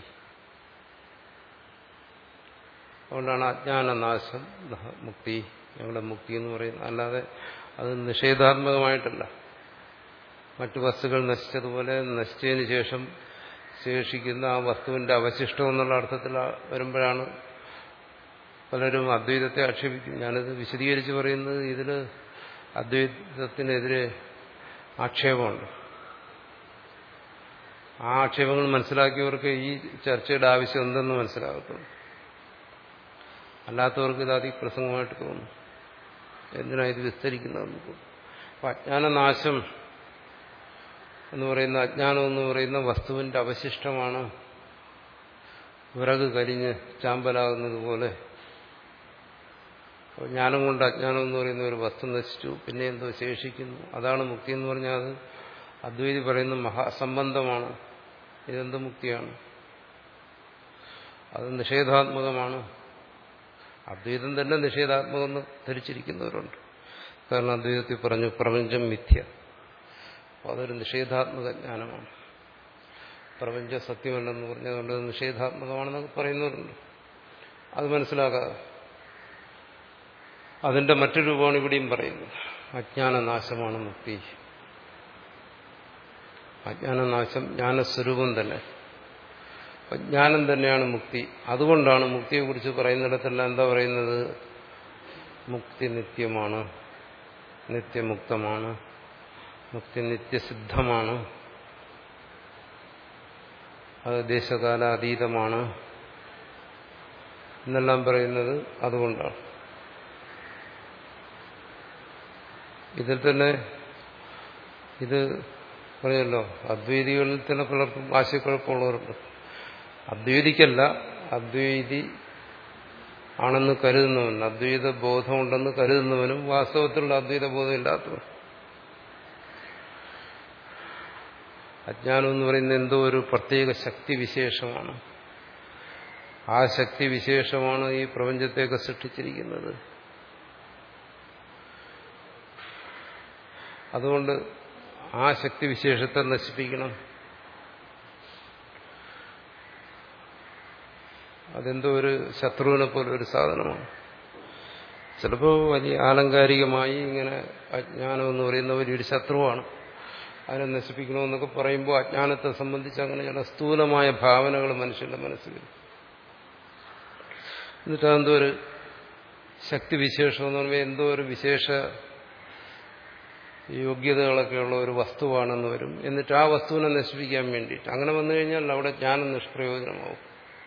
S1: അതുകൊണ്ടാണ് അജ്ഞാനനാശം മുക്തി, ഞങ്ങളുടെ മുക്തി എന്ന് പറയുന്നത്. അല്ലാതെ അത് നിഷേധാത്മകമായിട്ടല്ല. മറ്റു വസ്തുക്കൾ നശിച്ചതുപോലെ നശിച്ചതിന് ശേഷം ശേഷിക്കുന്ന ആ വസ്തുവിന്റെ അവശിഷ്ടം എന്നുള്ള അർത്ഥത്തിൽ വരുമ്പോഴാണ് പലരും അദ്വൈതത്തെ ആക്ഷേപിക്കും. ഞാനത് വിശദീകരിച്ച് പറയുന്നത് ഇതിൽ അദ്വൈതത്തിനെതിരെ ആക്ഷേപമുണ്ട്. ആ ആക്ഷേപങ്ങൾ മനസ്സിലാക്കിയവർക്ക് ഈ ചർച്ചയുടെ ആവശ്യം എന്തെന്ന് മനസ്സിലാകത്തുള്ളൂ. അല്ലാത്തവർക്ക് ഇത് അതിപ്രസംഗമായിട്ട് തോന്നും. എന്തിനാ ഇത് വിസ്തരിക്കുന്നതെന്ന് തോന്നും. അപ്പം അജ്ഞാനനാശം എന്ന് പറയുന്ന, അജ്ഞാനം എന്ന് പറയുന്ന വസ്തുവിന്റെ അവശിഷ്ടമാണ്. വിറക് കരിഞ്ഞ് ചാമ്പലാകുന്നത് പോലെ ജ്ഞാനം കൊണ്ട് അജ്ഞാനം എന്ന് പറയുന്ന ഒരു വസ്തു നശിച്ചു, പിന്നെ എന്തോ ശേഷിക്കുന്നു. അതാണ് മുക്തി എന്ന് പറഞ്ഞാൽ അത് അദ്വൈതി പറയുന്ന മഹാസംബന്ധമാണ്. ഇതെന്ത് മുക്തിയാണ്? അത് നിഷേധാത്മകമാണ്. അദ്വൈതം തന്നെ നിഷേധാത്മകം ധരിച്ചിരിക്കുന്നവരുണ്ട്. കാരണം അദ്വൈതത്തിൽ പറഞ്ഞു പ്രപഞ്ചം മിഥ്യ. അപ്പോൾ അതൊരു നിഷേധാത്മക ജ്ഞാനമാണ്. പ്രപഞ്ചം സത്യമല്ലെന്ന് പറഞ്ഞതുകൊണ്ട് നിഷേധാത്മകമാണെന്നൊക്കെ പറയുന്നവരുണ്ട്. അത് മനസ്സിലാക്കാതെ അതിന്റെ മറ്റൊരു രൂപമാണ് ഇവിടെയും പറയുന്നത്. അജ്ഞാനനാശമാണ് മുക്തി. അജ്ഞാനനാശം ജ്ഞാനസ്വരൂപം തന്നെ. ജ്ഞാനം തന്നെയാണ് മുക്തി. അതുകൊണ്ടാണ് മുക്തിയെക്കുറിച്ച് പറയുന്നിടത്തെല്ലാം എന്താ പറയുന്നത്? മുക്തി നിത്യമാണ്, നിത്യമുക്തമാണ്, മുക്തി നിത്യസിദ്ധമാണ്, അത് ദേശകാല അതീതമാണ് എന്നെല്ലാം പറയുന്നത് അതുകൊണ്ടാണ്. ഇതിൽ തന്നെ ഇത് പറഞ്ഞല്ലോ, അദ്വൈതികളിൽ തന്നെ പലർക്കും ആശയക്കുഴപ്പമുള്ളവരുണ്ട്. അദ്വൈതിക്കല്ല, അദ്വൈതി ആണെന്ന് കരുതുന്നവൻ, അദ്വൈത ബോധമുണ്ടെന്ന് കരുതുന്നവനും വാസ്തവത്തിലുള്ള അദ്വൈത ബോധം ഇല്ലാത്തവൻ. അജ്ഞാനം എന്ന് പറയുന്നത് എന്തോ ഒരു പ്രത്യേക ശക്തി വിശേഷമാണ്. ആ ശക്തി വിശേഷമാണ് ഈ പ്രപഞ്ചത്തെയൊക്കെ സൃഷ്ടിച്ചിരിക്കുന്നത്. അതുകൊണ്ട് ആ ശക്തി വിശേഷത്തെ നശിപ്പിക്കണം. അതെന്തോ ഒരു ശത്രുവിനെ പോലെ ഒരു സാധനമാണ്. ചിലപ്പോൾ വലിയ ആലങ്കാരികമായി ഇങ്ങനെ അജ്ഞാനം എന്ന് പറയുന്ന വലിയൊരു ശത്രുവാണ്, അതിനെ നശിപ്പിക്കണമെന്നൊക്കെ പറയുമ്പോൾ അജ്ഞാനത്തെ സംബന്ധിച്ച് അങ്ങനെ ചില സ്ഥൂലമായ ഭാവനകൾ മനുഷ്യന്റെ മനസ്സിൽ. എന്നിട്ട് അതെന്തോ ഒരു ശക്തിവിശേഷം എന്ന് പറയുമ്പോൾ എന്തോ ഒരു വിശേഷ യോഗ്യതകളൊക്കെയുള്ള ഒരു വസ്തുവാണെന്ന് വരും. എന്നിട്ട് ആ വസ്തുവിനെ നശിപ്പിക്കാൻ വേണ്ടിയിട്ട് അങ്ങനെ വന്നു കഴിഞ്ഞാൽ അവിടെ ജ്ഞാനം നിഷ്പ്രയോജനമാവും.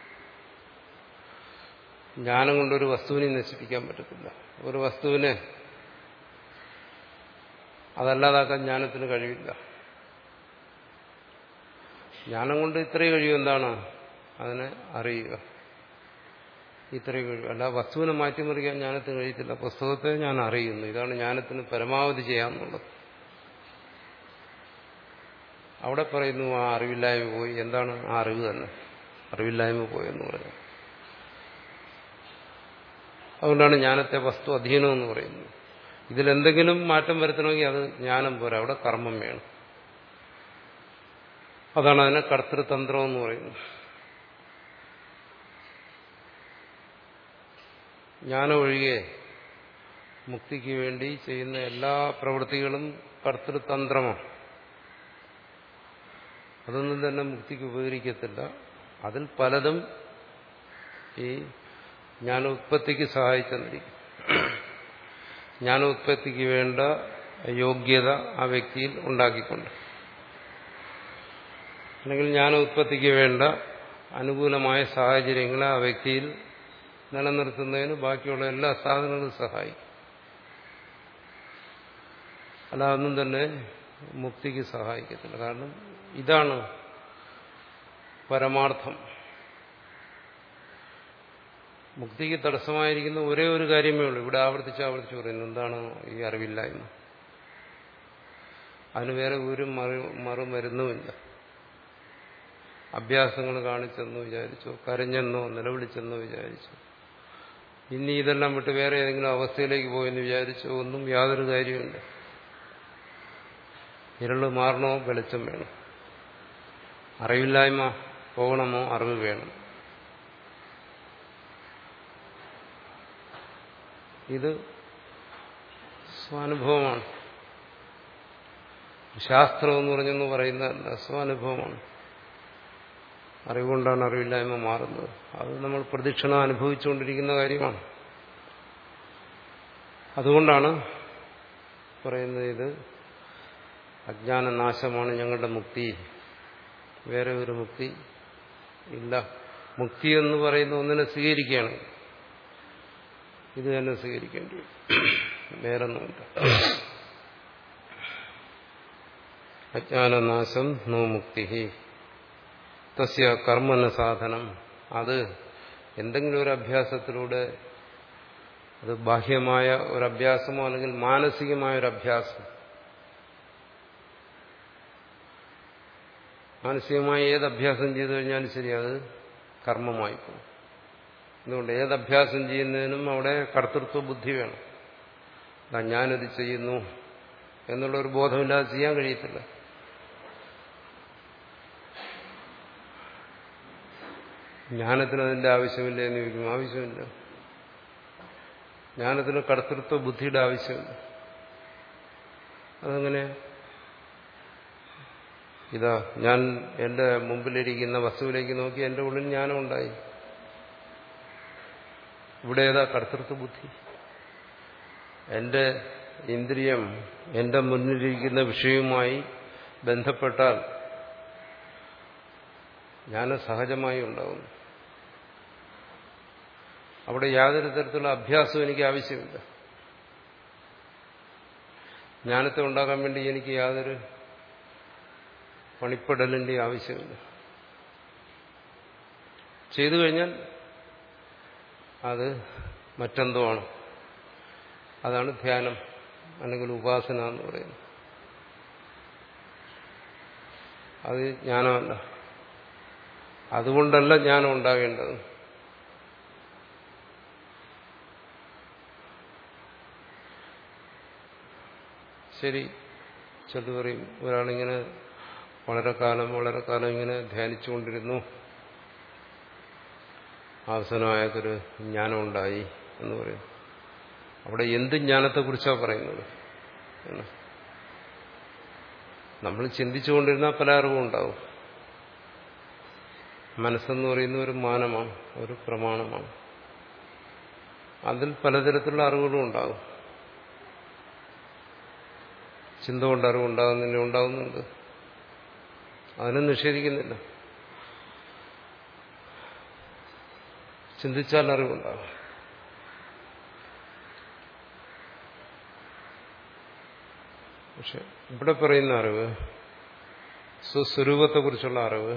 S1: ജ്ഞാനം കൊണ്ടൊരു വസ്തുവിനെ നശിപ്പിക്കാൻ പറ്റത്തില്ല. ഒരു വസ്തുവിനെ അതല്ലാതാക്കാൻ ജ്ഞാനത്തിന് കഴിവില്ല. ജ്ഞാനം കൊണ്ട് ഇത്രയും കഴിയും, എന്താണ്? അതിനെ അറിയുക, ഇത്രയും കഴിയും. അല്ല വസ്തുവിനെ മാറ്റിമറിക്കാൻ ജ്ഞാനത്തിന് കഴിയത്തില്ല. പുസ്തകത്തെ ഞാൻ അറിയുന്നു, ഇതാണ് ജ്ഞാനത്തിന് പരമാവധി ചെയ്യാമെന്നുള്ളത്. അവിടെ പറയുന്നു ആ അറിവില്ലായ്മ പോയി. എന്താണ് ആ അറിവ് തന്നെ? അറിവില്ലായ്മ പോയെന്ന് പറഞ്ഞു. അതുകൊണ്ടാണ് ജ്ഞാനത്തെ വസ്തു അധീനം എന്ന് പറയുന്നത്. ഇതിലെന്തെങ്കിലും മാറ്റം വരുത്തണമെങ്കിൽ അത് ജ്ഞാനം പോരാ, അവിടെ കർമ്മം വേണം. അതാണ് അതിനെ കർത്തൃതന്ത്രം എന്ന് പറയുന്നത്. ജ്ഞാനം ഒഴികെ മുക്തിക്ക് വേണ്ടി ചെയ്യുന്ന എല്ലാ പ്രവൃത്തികളും കർത്തൃതന്ത്രമാണ്. അതൊന്നും തന്നെ മുക്തിക്ക് ഉപകരിക്കത്തില്ല. അതിൽ പലതും ഈ ജ്ഞാനോത്പത്തിക്ക് സഹായിച്ചെന്നിരിക്കും. ജ്ഞാനോത്പത്തിക്ക് വേണ്ട യോഗ്യത ആ വ്യക്തിയിൽ ഉണ്ടാക്കിക്കൊണ്ട്, അല്ലെങ്കിൽ ജ്ഞാനോത്പത്തിക്ക് വേണ്ട അനുകൂലമായ സാഹചര്യങ്ങളെ ആ വ്യക്തിയിൽ നിലനിർത്തുന്നതിന് ബാക്കിയുള്ള എല്ലാ സാധനങ്ങളും സഹായിക്കും. അല്ലാതൊന്നും തന്നെ മുക്തിക്ക് സഹായിക്കത്തില്ല. കാരണം ഇതാണ് പരമാർത്ഥം. മുക്തിക്ക് തടസ്സമായിരിക്കുന്ന ഒരേ ഒരു കാര്യമേ ഉള്ളൂ. ഇവിടെ ആവർത്തിച്ച് ആവർത്തിച്ച് പറയുന്നു, എന്താണ് ഈ അറിവില്ലായ്മ. അതിന് വേറെ ഒരു മറു മറുമരുന്നുമില്ല. അഭ്യാസങ്ങൾ കാണിച്ചെന്നോ വിചാരിച്ചോ, കരഞ്ഞെന്നോ നിലവിളിച്ചെന്നോ വിചാരിച്ചോ, ഇനി ഇതെല്ലാം വിട്ട് വേറെ ഏതെങ്കിലും അവസ്ഥയിലേക്ക് പോയെന്ന് വിചാരിച്ചോ ഒന്നും യാതൊരു കാര്യമില്ല. ഇരുള് മാറണോ വെളിച്ചം വേണം, അറിവില്ലായ്മ പോകണമോ അറിവ് വേണം. ഇത് സ്വാനുഭവമാണ്. ശാസ്ത്രം എന്ന് പറഞ്ഞെന്ന് പറയുന്നതല്ല, സ്വാനുഭവമാണ്. അറിവുകൊണ്ടാണ് അറിവില്ലായ്മ മാറുന്നത്. അത് നമ്മൾ പ്രദക്ഷിണം അനുഭവിച്ചുകൊണ്ടിരിക്കുന്ന കാര്യമാണ്. അതുകൊണ്ടാണ് പറയുന്നത് ഇത് അജ്ഞാനനാശമാണ് ഞങ്ങളുടെ മുക്തി, വേറെ ഒരു മുക്തി ഇല്ല. മുക്തി എന്ന് പറയുന്ന ഒന്നിനെ സ്വീകരിക്കുകയാണ്, ഇത് തന്നെ സ്വീകരിക്കേണ്ടി വരും, വേറൊന്നുമില്ല. അജ്ഞാനനാശം നോ മുക്തി തസ്യ കർമ്മന സാധനം. അത് എന്തെങ്കിലും ഒരു അഭ്യാസത്തിലൂടെ, അത് ബാഹ്യമായ ഒരു അഭ്യാസമോ അല്ലെങ്കിൽ മാനസികമായ ഒരു അഭ്യാസം, മാനസികമായി ഏത് അഭ്യാസം ചെയ്തു കഴിഞ്ഞാലും ശരി അത് കർമ്മമായി പോകും. അതുകൊണ്ട് ഏതഭ്യാസം ചെയ്യുന്നതിനും അവിടെ കർത്തൃത്വ ബുദ്ധി വേണം. ഞാനിത് ചെയ്യുന്നു എന്നുള്ളൊരു ബോധമില്ലാതെ ചെയ്യാൻ കഴിയത്തില്ല. ജ്ഞാനത്തിന് അതിന്റെ ആവശ്യമില്ല എന്ന് ചോദിക്കും. ആവശ്യമില്ല. ജ്ഞാനത്തിന് കർത്തൃത്വ ബുദ്ധിയുടെ ആവശ്യമില്ല. അതങ്ങനെ ഇതാ ഞാൻ എന്റെ മുമ്പിലിരിക്കുന്ന വസ്തുവിലേക്ക് നോക്കി എന്റെ ഉള്ളിൽ ജ്ഞാനം ഉണ്ടായി. ഇവിടെ ഏതാ കർത്തൃത്വ ബുദ്ധി? എന്റെ ഇന്ദ്രിയം എന്റെ മുന്നിലിരിക്കുന്ന വിഷയവുമായി ബന്ധപ്പെട്ടാൽ ജ്ഞാനം സഹജമായി ഉണ്ടാകുന്നു. അവിടെ യാതൊരു തരത്തിലുള്ള അഭ്യാസവും എനിക്ക് ആവശ്യമില്ല. ജ്ഞാനത്തെ ഉണ്ടാക്കാൻ വേണ്ടി എനിക്ക് യാതൊരു പണിപ്പെടലിന്റെ ആവശ്യമില്ല. ചെയ്തു കഴിഞ്ഞാൽ അത് മറ്റെന്തോ ആണ്. അതാണ് ധ്യാനം അല്ലെങ്കിൽ ഉപാസന എന്ന് പറയുന്നത്. അത് ജ്ഞാനമല്ല. അതുകൊണ്ടല്ല ജ്ഞാനം ഉണ്ടാകേണ്ടത്. ശരി, ചെല്ലു പറയും, ഒരാളിങ്ങനെ വളരെ കാലം വളരെ കാലം ഇങ്ങനെ ധ്യാനിച്ചുകൊണ്ടിരുന്നു, അവസാനമായതൊരു ജ്ഞാനം ഉണ്ടായി എന്ന് പറയും. അവിടെ എന്ത് ജ്ഞാനത്തെക്കുറിച്ചാണ് പറയുന്നത്? നമ്മൾ ചിന്തിച്ചുകൊണ്ടിരുന്നാൽ പല അറിവും ഉണ്ടാവും. മനസ്സെന്ന് പറയുന്ന ഒരു മാനമാണ്, ഒരു പ്രമാണമാണ്. അതിൽ പലതരത്തിലുള്ള അറിവുകളും ഉണ്ടാകും. ചിന്ത കൊണ്ട് അറിവുണ്ടാകുന്നില്ല, ഉണ്ടാകുന്നുണ്ട്. അതിനും നിഷേധിക്കുന്നില്ല. ചിന്തിച്ചാൽ അറിവുണ്ടാകും. പക്ഷെ ഇവിടെ പറയുന്ന അറിവ്, സ്വസ്വരൂപത്തെക്കുറിച്ചുള്ള അറിവ്,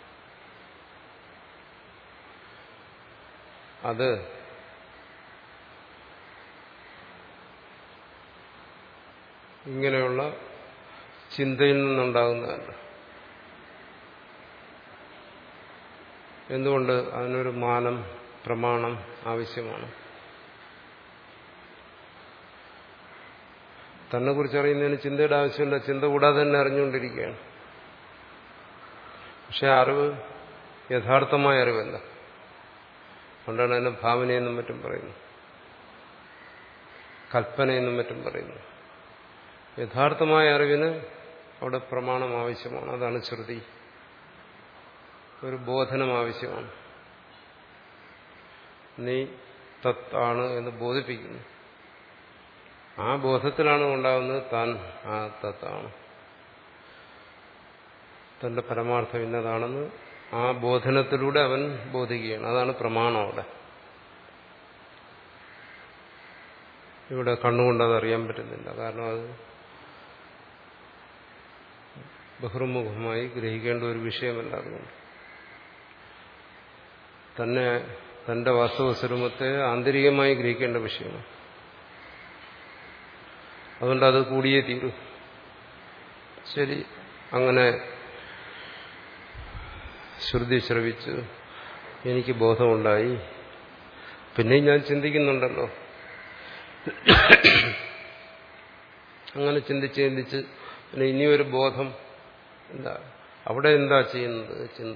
S1: അത് ഇങ്ങനെയുള്ള ചിന്തയിൽ നിന്നുണ്ടാകുന്നതല്ല. എന്തുകൊണ്ട്? അതിനൊരു മാനം, പ്രമാണം ആവശ്യമാണ്. തന്നെ കുറിച്ച് അറിയുന്നതിന് ചിന്തയുടെ ആവശ്യമില്ല. ചിന്ത കൂടാതെ തന്നെ അറിഞ്ഞുകൊണ്ടിരിക്കുകയാണ്. പക്ഷെ അറിവ് യഥാർത്ഥമായ അറിവല്ല. അതുകൊണ്ടാണ് അതിനെ ഭാവനയെന്നും മറ്റും പറയുന്നു, കൽപ്പനയെന്നും മറ്റും പറയുന്നു. യഥാർത്ഥമായ അറിവിന് അവിടെ പ്രമാണം ആവശ്യമാണ്. അതാണ് ശ്രുതി. ഒരു ബോധനം ആവശ്യമാണ്. നീ തത് ആണ് എന്ന് ബോധിപ്പിക്കുന്നു. ആ ബോധത്തിലാണ് ഉണ്ടാകുന്നത് താൻ ആ തത്താണ്, തന്റെ പരമാർത്ഥം ഇന്നതാണെന്ന് ആ ബോധനത്തിലൂടെ അവൻ ബോധിക്കുകയാണ്. അതാണ് പ്രമാണം. അവിടെ ഇവിടെ കണ്ണുകൊണ്ട് അത് അറിയാൻ പറ്റുന്നില്ല. കാരണം അത് ബഹിർമുഖമായി ഗ്രഹിക്കേണ്ട ഒരു വിഷയമല്ല. അതുകൊണ്ട് തന്നെ തന്റെ വാസ്തവസ്വരൂപത്തെ ആന്തരികമായി ഗ്രഹിക്കേണ്ട വിഷയമാണ്. അതുകൊണ്ട് അത് കൂടിയേ തീരൂ. ശരി, അങ്ങനെ ശ്രുതി ശ്രവിച്ച് എനിക്ക് ബോധമുണ്ടായി, പിന്നെയും ഞാൻ ചിന്തിക്കുന്നുണ്ടല്ലോ. അങ്ങനെ ചിന്തിച്ച് ചിന്തിച്ച് പിന്നെ ഇനിയൊരു ബോധം എന്താ? അവിടെ എന്താ ചെയ്യുന്നത്? ചിന്ത.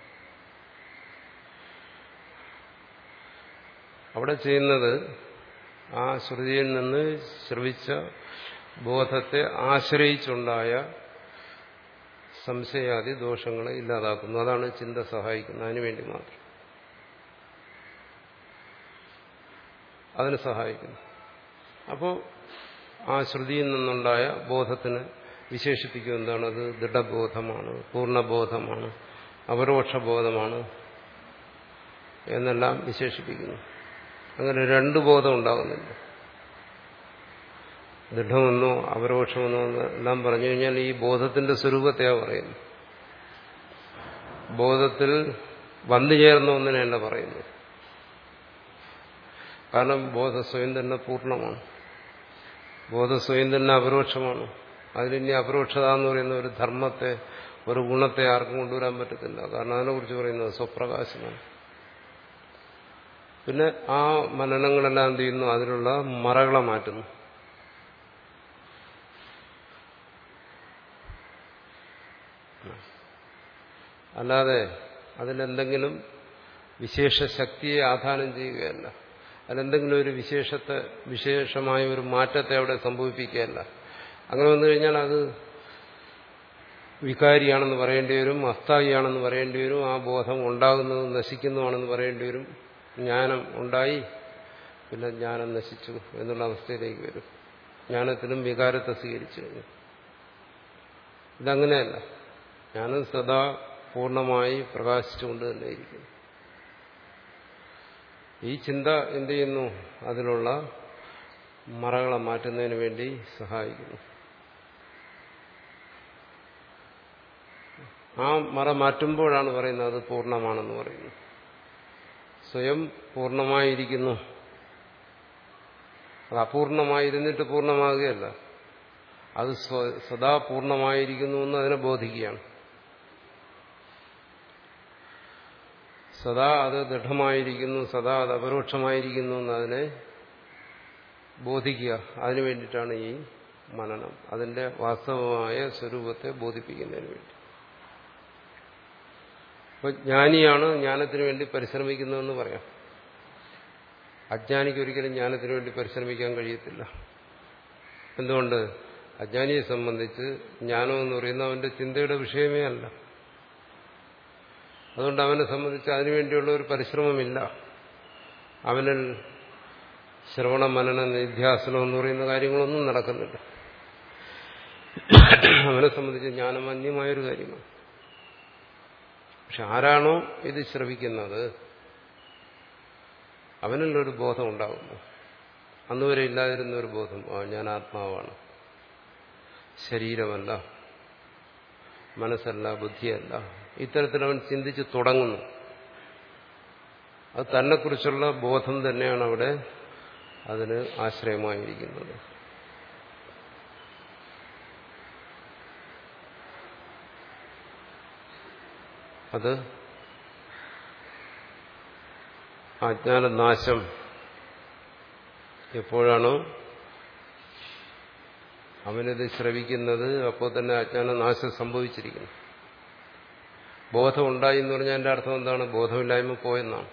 S1: അവിടെ ചെയ്യുന്നത് ആ ശ്രുതിയിൽ നിന്ന് ശ്രവിച്ച ബോധത്തെ ആശ്രയിച്ചുണ്ടായ സംശയാദി ദോഷങ്ങളെ ഇല്ലാതാക്കുന്നു. അതാണ് ചിന്ത സഹായിക്കുന്നത്. അതിനുവേണ്ടി മാത്രം അതിന് സഹായിക്കുന്നു. അപ്പോൾ ആ ശ്രുതിയിൽ നിന്നുണ്ടായ ബോധത്തിന് വിശേഷിപ്പിക്കും എന്താണ്? അത് ദൃഢബോധമാണ്, പൂർണ്ണബോധമാണ്, അപരോക്ഷബോധമാണ് എന്നെല്ലാം വിശേഷിപ്പിക്കുന്നു. അങ്ങനെ രണ്ടു ബോധം ഉണ്ടാകുന്നില്ല. ദൃഢമെന്നോ അപരോക്ഷമെന്നോ എല്ലാം പറഞ്ഞു കഴിഞ്ഞാൽ ഈ ബോധത്തിന്റെ സ്വരൂപത്തെയാണ് പറയുന്നത്. ബോധത്തിൽ വന്നു ചേർന്ന ഒന്നിനെയല്ല പറയുന്നത്. കാരണം ബോധം സ്വയം തന്നെ പൂർണ്ണമാണ്, ബോധം സ്വയം തന്നെ അപരോക്ഷമാണ്. അതിലിനി അപരോക്ഷത എന്ന് പറയുന്ന ഒരു ധർമ്മത്തെ, ഒരു ഗുണത്തെ ആർക്കും കൊണ്ടുവരാൻ പറ്റത്തില്ല. കാരണം അതിനെക്കുറിച്ച് പറയുന്നത് സ്വപ്രകാശമാണ്. പിന്നെ ആ മനനങ്ങളെല്ലാം എന്ത് ചെയ്യുന്നു? അതിലുള്ള മറകളെ മാറ്റുന്നു. അല്ലാതെ അതിലെന്തെങ്കിലും വിശേഷ ശക്തിയെ ആധാനം ചെയ്യുകയല്ല. അതിലെന്തെങ്കിലും ഒരു വിശേഷത്തെ വിശേഷമായ ഒരു മാറ്റത്തെ അവിടെ സംഭവിപ്പിക്കുകയല്ല. അങ്ങനെ വന്നു കഴിഞ്ഞാൽ അത് വികാരിയാണെന്ന് പറയേണ്ടി വരും, അസ്ഥായിയാണെന്ന് പറയേണ്ടി വരും, ആ ബോധം ഉണ്ടാകുന്നതും നശിക്കുന്നതാണെന്ന് പറയേണ്ടി വരും. ജ്ഞാനം ഉണ്ടായി, പിന്നെ ജ്ഞാനം നശിച്ചു എന്നുള്ള അവസ്ഥയിലേക്ക് വരും. ജ്ഞാനത്തിലും വികാരത്തെ സ്വീകരിച്ചു കഴിഞ്ഞു. ഇതങ്ങനെയല്ല. ജ്ഞാനം സദാ പൂർണ്ണമായി പ്രകാശിച്ചുകൊണ്ട് തന്നെ ഇരിക്കുന്നു. ഈ ചിന്ത എന്ത് ചെയ്യുന്നു? അതിലുള്ള മറകളെ മാറ്റുന്നതിന് വേണ്ടി സഹായിക്കുന്നു. ആ മറ മാറ്റുമ്പോഴാണ് പറയുന്നത് അത് പൂർണ്ണമാണെന്ന് പറയുന്നു. സ്വയം പൂർണ്ണമായിരിക്കുന്നു. അത് അപൂർണമായിരുന്നിട്ട് പൂർണ്ണമാകുകയല്ല. അത് സദാ പൂർണ്ണമായിരിക്കുന്നു എന്ന് അതിനെ ബോധിക്കുകയാണ്. സദാ അത് ദൃഢമായിരിക്കുന്നു, സദാ അത് അപരോക്ഷമായിരിക്കുന്നു എന്നതിനെ ബോധിക്കുക. അതിനു വേണ്ടിയിട്ടാണ് ഈ മനനം, അതിന്റെ വാസ്തവമായ സ്വരൂപത്തെ ബോധിപ്പിക്കുന്നതിന് വേണ്ടി. അപ്പൊ ജ്ഞാനിയാണ് ജ്ഞാനത്തിന് വേണ്ടി പരിശ്രമിക്കുന്നതെന്ന് പറയാം. അജ്ഞാനിക്ക് ഒരിക്കലും ജ്ഞാനത്തിന് വേണ്ടി പരിശ്രമിക്കാൻ കഴിയത്തില്ല. എന്തുകൊണ്ട്? അജ്ഞാനിയെ സംബന്ധിച്ച് ജ്ഞാനം എന്ന് പറയുന്നത് അവന്റെ ചിന്തയുടെ വിഷയമേ അല്ല. അതുകൊണ്ട് അവനെ സംബന്ധിച്ച് അതിനുവേണ്ടിയുള്ള ഒരു പരിശ്രമമില്ല. അവനിൽ ശ്രവണ മനന നിധ്യാസനം എന്ന് പറയുന്ന കാര്യങ്ങളൊന്നും നടക്കുന്നില്ല. അവനെ സംബന്ധിച്ച് ജ്ഞാനം അന്യമായൊരു കാര്യമാണ്. പക്ഷെ ആരാണോ ഇത് ശ്രവിക്കുന്നത് അവനിലൊരു ബോധം ഉണ്ടാകുന്നു. അന്നുവരെ ഇല്ലാതിരുന്ന ഒരു ബോധം, ആ ഞാൻ ആത്മാവാണ്, ശരീരമല്ല, മനസ്സല്ല, ബുദ്ധിയല്ല. ഇത്തരത്തിൽ അവൻ ചിന്തിച്ച് തുടങ്ങുന്നു. അത് തന്നെക്കുറിച്ചുള്ള ബോധം തന്നെയാണ് അവിടെ അതിന് ആശ്രയമായിരിക്കുന്നത്. അത് അജ്ഞാനനാശം എപ്പോഴാണോ അവനിത് ശ്രവിക്കുന്നത് അപ്പോൾ തന്നെ അജ്ഞാനനാശം സംഭവിച്ചിരിക്കുന്നു. ബോധം ഉണ്ടായി എന്ന് പറഞ്ഞാൽ എൻ്റെ അർത്ഥം എന്താണ്? ബോധമില്ലായ്മ പോയെന്നാണ്.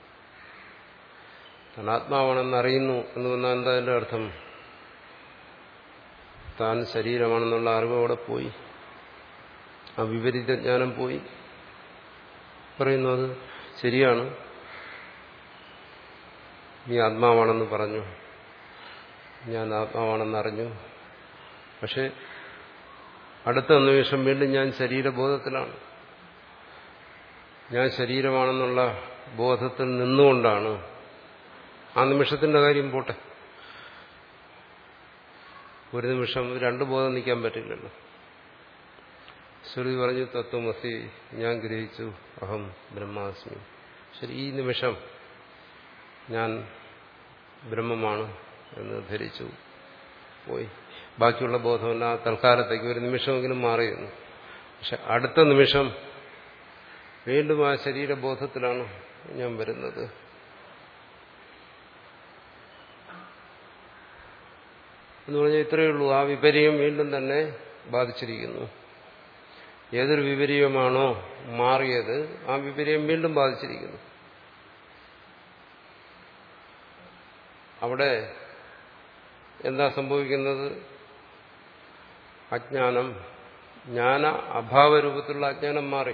S1: താൻ ആത്മാവാണെന്ന് അറിയുന്നു എന്ന് പറഞ്ഞാൽ എന്താ എൻ്റെ അർത്ഥം? താൻ ശരീരമാണെന്നുള്ള അറിവ് അവിടെ പോയി, ആ വിപരീത ജ്ഞാനം പോയി. പറയുന്നു അത് ശരിയാണ്. നീ ആത്മാവാണെന്ന് പറഞ്ഞു, ഞാൻ ആത്മാവാണെന്നറിഞ്ഞു. പക്ഷെ അടുത്ത നിമിഷം വീണ്ടും ഞാൻ ശരീരബോധത്തിലാണ്. ഞാൻ ശരീരമാണെന്നുള്ള ബോധത്തിൽ നിന്നുകൊണ്ടാണ്. ആ നിമിഷത്തിന്റെ കാര്യം പോട്ടെ, ഒരു നിമിഷം രണ്ട് ബോധം നിൽക്കാൻ പറ്റില്ലല്ലോ. ശ്രുതി പറഞ്ഞു തത്വമസി, ഞാൻ ഗ്രഹിച്ചു അഹം ബ്രഹ്മാസ്മി. ശരി, ഈ നിമിഷം ഞാൻ ബ്രഹ്മമാണ് എന്ന് ധരിച്ചു പോയി. ബാക്കിയുള്ള ബോധമല്ല, ആ തൽക്കാലത്തേക്ക് ഒരു നിമിഷമെങ്കിലും മാറിയിരുന്നു. പക്ഷെ അടുത്ത നിമിഷം വീണ്ടും ആ ശരീരബോധത്തിലാണ് ഞാൻ വരുന്നത്. എന്ന് പറഞ്ഞാൽ ഇത്രയേ ഉള്ളൂ. ആ വിപര്യം വീണ്ടും തന്നെ ബാധിച്ചിരിക്കുന്നു. ഏതൊരു വിപര്യമാണോ മാറിയത്, ആ വിപര്യം വീണ്ടും ബാധിച്ചിരിക്കുന്നു. അവിടെ എന്താ സംഭവിക്കുന്നത്? അജ്ഞാനം, ജ്ഞാന അഭാവരൂപത്തിലുള്ള അജ്ഞാനം മാറി.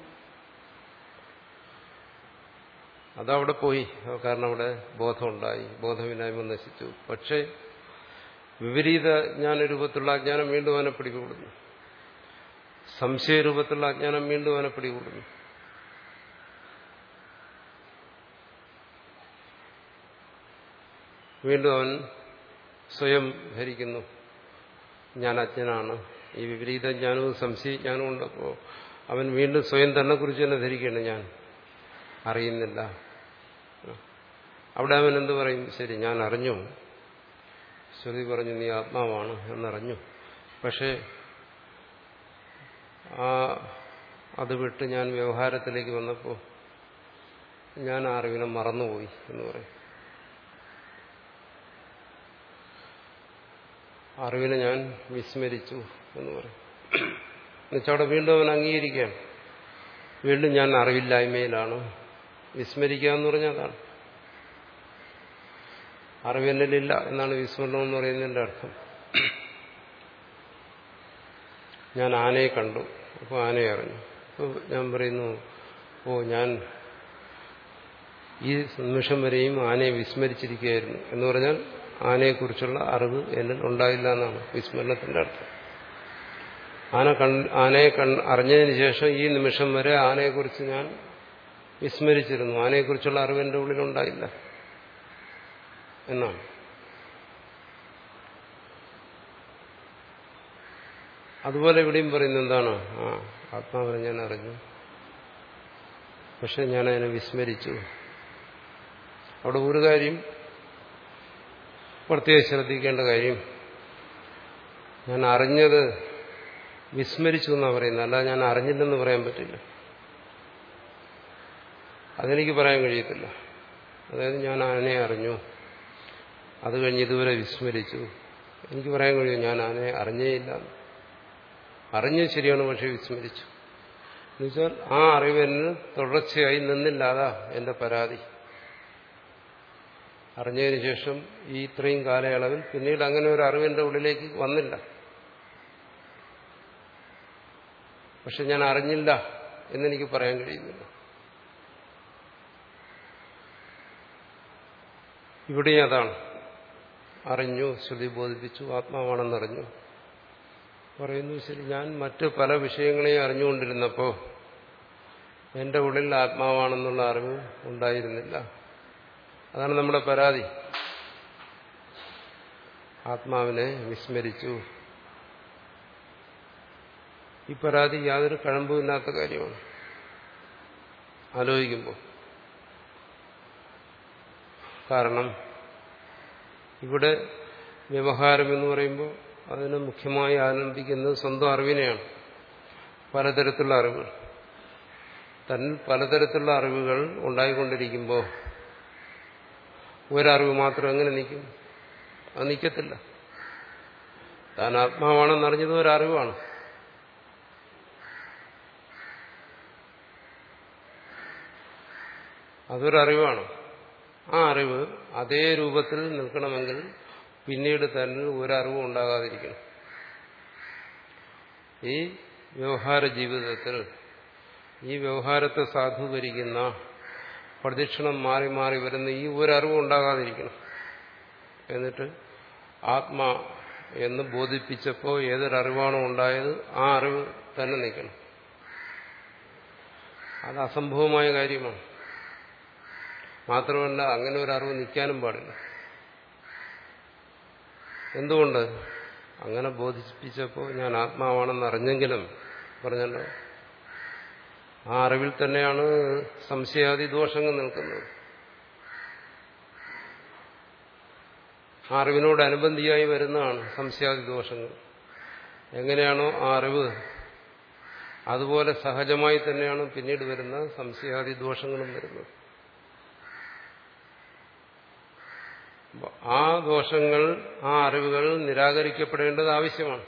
S1: അതവിടെ പോയി. കാരണം അവിടെ ബോധമുണ്ടായി, ബോധമില്ലായ്മ നശിച്ചു. പക്ഷേ വിപരീത ജ്ഞാനരൂപത്തിലുള്ള അജ്ഞാനം വീണ്ടും അവനെ പിടികൂടുന്നു. സംശയരൂപത്തിലുള്ള അജ്ഞാനം വീണ്ടും അവനെ പിടികൂടുന്നു. വീണ്ടും അവൻ സ്വയം ധരിക്കുന്നു ഞാൻ അജ്ഞനാണ്. ഈ വിപരീത ജ്ഞാനവും സംശയജ്ഞാനവും ഉണ്ടപ്പോൾ അവൻ വീണ്ടും സ്വയം തന്നെ കുറിച്ച് തന്നെ ധരിക്കുകയാണ്, ഞാൻ അറിയുന്നില്ല. അവിടെ അവൻ എന്ത് പറയും? ശരി, ഞാൻ അറിഞ്ഞു, ശ്രുതി പറഞ്ഞു നീ ആത്മാവാണ് എന്നറിഞ്ഞു. പക്ഷേ ആ അത് വിട്ട് ഞാൻ വ്യവഹാരത്തിലേക്ക് വന്നപ്പോൾ ഞാൻ ആ അറിവിനെ മറന്നുപോയി എന്ന് പറയും. അറിവിനെ ഞാൻ വിസ്മരിച്ചു എന്ന് പറയും. എന്നുവെച്ചാൽ അവിടെ വീണ്ടും അവൻ അംഗീകരിക്കുകയാണ്, വീണ്ടും ഞാൻ അറിവില്ലായ്മയിലാണ്. വിസ്മരിക്കുക എന്ന് പറഞ്ഞാൽ അതാണ്. അറിവെന്നിലില്ല എന്നാണ് വിസ്മരണം എന്ന് പറയുന്നതിന്റെ അർത്ഥം. ഞാൻ ആനയെ കണ്ടു, അപ്പോൾ ആനയെ അറിഞ്ഞു. അപ്പോൾ ഞാൻ പറയുന്നു, ഓ ഞാൻ ഈ നിമിഷം വരെയും ആനയെ വിസ്മരിച്ചിരിക്കുകയായിരുന്നു എന്ന് പറഞ്ഞാൽ ആനയെക്കുറിച്ചുള്ള അറിവ് എന്നിൽ ഉണ്ടായില്ല എന്നാണ് വിസ്മരണത്തിന്റെ അർത്ഥം. ആന ആനയെ അറിഞ്ഞതിന് ശേഷം ഈ നിമിഷം വരെ ആനയെക്കുറിച്ച് ഞാൻ വിസ്മരിച്ചിരുന്നു, ആനയെക്കുറിച്ചുള്ള അറിവ് എൻ്റെ ഉള്ളിലുണ്ടായില്ല എന്നാണ്. അതുപോലെ ഇവിടെയും പറയുന്നത് എന്താണ്? ആ ആത്മാവിനെ ഞാൻ അറിഞ്ഞു, പക്ഷെ ഞാൻ അതിനെ വിസ്മരിച്ചു. അവിടെ ഒരു കാര്യം പ്രത്യേകം ശ്രദ്ധിക്കേണ്ട കാര്യം, ഞാൻ അറിഞ്ഞത് വിസ്മരിച്ചു എന്നാണ് പറയുന്നത്, അല്ലാതെ ഞാൻ അറിഞ്ഞില്ലെന്ന് പറയാൻ പറ്റില്ല. അതെനിക്ക് പറയാൻ കഴിയത്തില്ല. അതായത് ഞാൻ ആനയെ അറിഞ്ഞു, അത് കഴിഞ്ഞ് ഇതുവരെ വിസ്മരിച്ചു, എനിക്ക് പറയാൻ കഴിയും ഞാൻ ആനയെ അറിഞ്ഞേയില്ല. അറിഞ്ഞത് ശരിയാണ്, പക്ഷെ വിസ്മരിച്ചു എന്നുവെച്ചാൽ ആ അറിവിന് തുടർച്ചയായി നിന്നില്ലാതാ എന്റെ പരാതി. അറിഞ്ഞതിന് ശേഷം ഈ ഇത്രയും കാലയളവിൽ പിന്നീട് അങ്ങനെ ഒരു അറിവിന്റെ ഉള്ളിലേക്ക് വന്നില്ല. പക്ഷെ ഞാൻ അറിഞ്ഞില്ല എന്നെനിക്ക് പറയാൻ കഴിയുന്നില്ല. ഇവിടെയും അതാണ്. അറിഞ്ഞു, ശ്രുതി ബോധിപ്പിച്ചു, ആത്മാവാണെന്നറിഞ്ഞു. പറയുന്നു ശരി, ഞാൻ മറ്റ് പല വിഷയങ്ങളെയും അറിഞ്ഞുകൊണ്ടിരുന്നപ്പോൾ എന്റെ ഉള്ളിൽ ആത്മാവാണെന്നുള്ള അറിവ് ഉണ്ടായിരുന്നില്ല. അതാണ് നമ്മുടെ പരാതി. ആത്മാവിനെ വിസ്മരിച്ചു. ഈ പരാതി യാതൊരു കഴമ്പുമില്ലാത്ത കാര്യമാണ് ആലോചിക്കുമ്പോൾ. കാരണം ഇവിടെ വ്യവഹാരം എന്ന് പറയുമ്പോൾ അതിന് മുഖ്യമായി ആരംഭിക്കുന്നത് സ്വന്തം അറിവിനെയാണ്. പലതരത്തിലുള്ള അറിവുകൾ, തന്നിൽ പലതരത്തിലുള്ള അറിവുകൾ ഉണ്ടായിക്കൊണ്ടിരിക്കുമ്പോൾ ഒരറിവ് മാത്രം എങ്ങനെ നിൽക്കും? അത് നിൽക്കത്തില്ല. താൻ ആത്മാവാണെന്നറിഞ്ഞത് ഒരറിവാണ്. അതൊരറിവാണ്. ആ അറിവ് അതേ രൂപത്തിൽ നിൽക്കണമെങ്കിൽ പിന്നീട് തന്നെ ഒരറിവും ഉണ്ടാകാതിരിക്കണം. ഈ വ്യവഹാര ജീവിതത്തിൽ ഈ വ്യവഹാരത്തെ സാധൂകരിക്കുന്ന പ്രദക്ഷിണം മാറി മാറി വരുന്ന ഈ ഒരറിവ് ഉണ്ടാകാതിരിക്കണം. എന്നിട്ട് ആത്മാ എന്ന് ബോധിപ്പിച്ചപ്പോൾ ഏതൊരറിവാണോ ഉണ്ടായത് ആ അറിവ് തന്നെ നിൽക്കണം. അത് അസംഭവമായ കാര്യമാണ്. മാത്രമല്ല അങ്ങനെ ഒരു അറിവ് നിൽക്കാനും പാടില്ല. എന്തുകൊണ്ട്? അങ്ങനെ ബോധിപ്പിച്ചപ്പോൾ ഞാൻ ആത്മാവാണെന്ന് അറിഞ്ഞെങ്കിലും പറഞ്ഞല്ലോ, ആ അറിവിൽ തന്നെയാണ് സംശയാദി ദോഷങ്ങൾ നിൽക്കുന്നത്. ആ അറിവിനോടനുബന്ധിയായി വരുന്നതാണ് സംശയാദി ദോഷങ്ങൾ. എങ്ങനെയാണോ ആ അറിവ് അതുപോലെ സഹജമായി തന്നെയാണ് പിന്നീട് വരുന്ന സംശയാദി ദോഷങ്ങളും വരുന്നത്. ആ ദോഷങ്ങൾ, ആ അറിവുകൾ നിരാകരിക്കപ്പെടേണ്ടത് ആവശ്യമാണ്.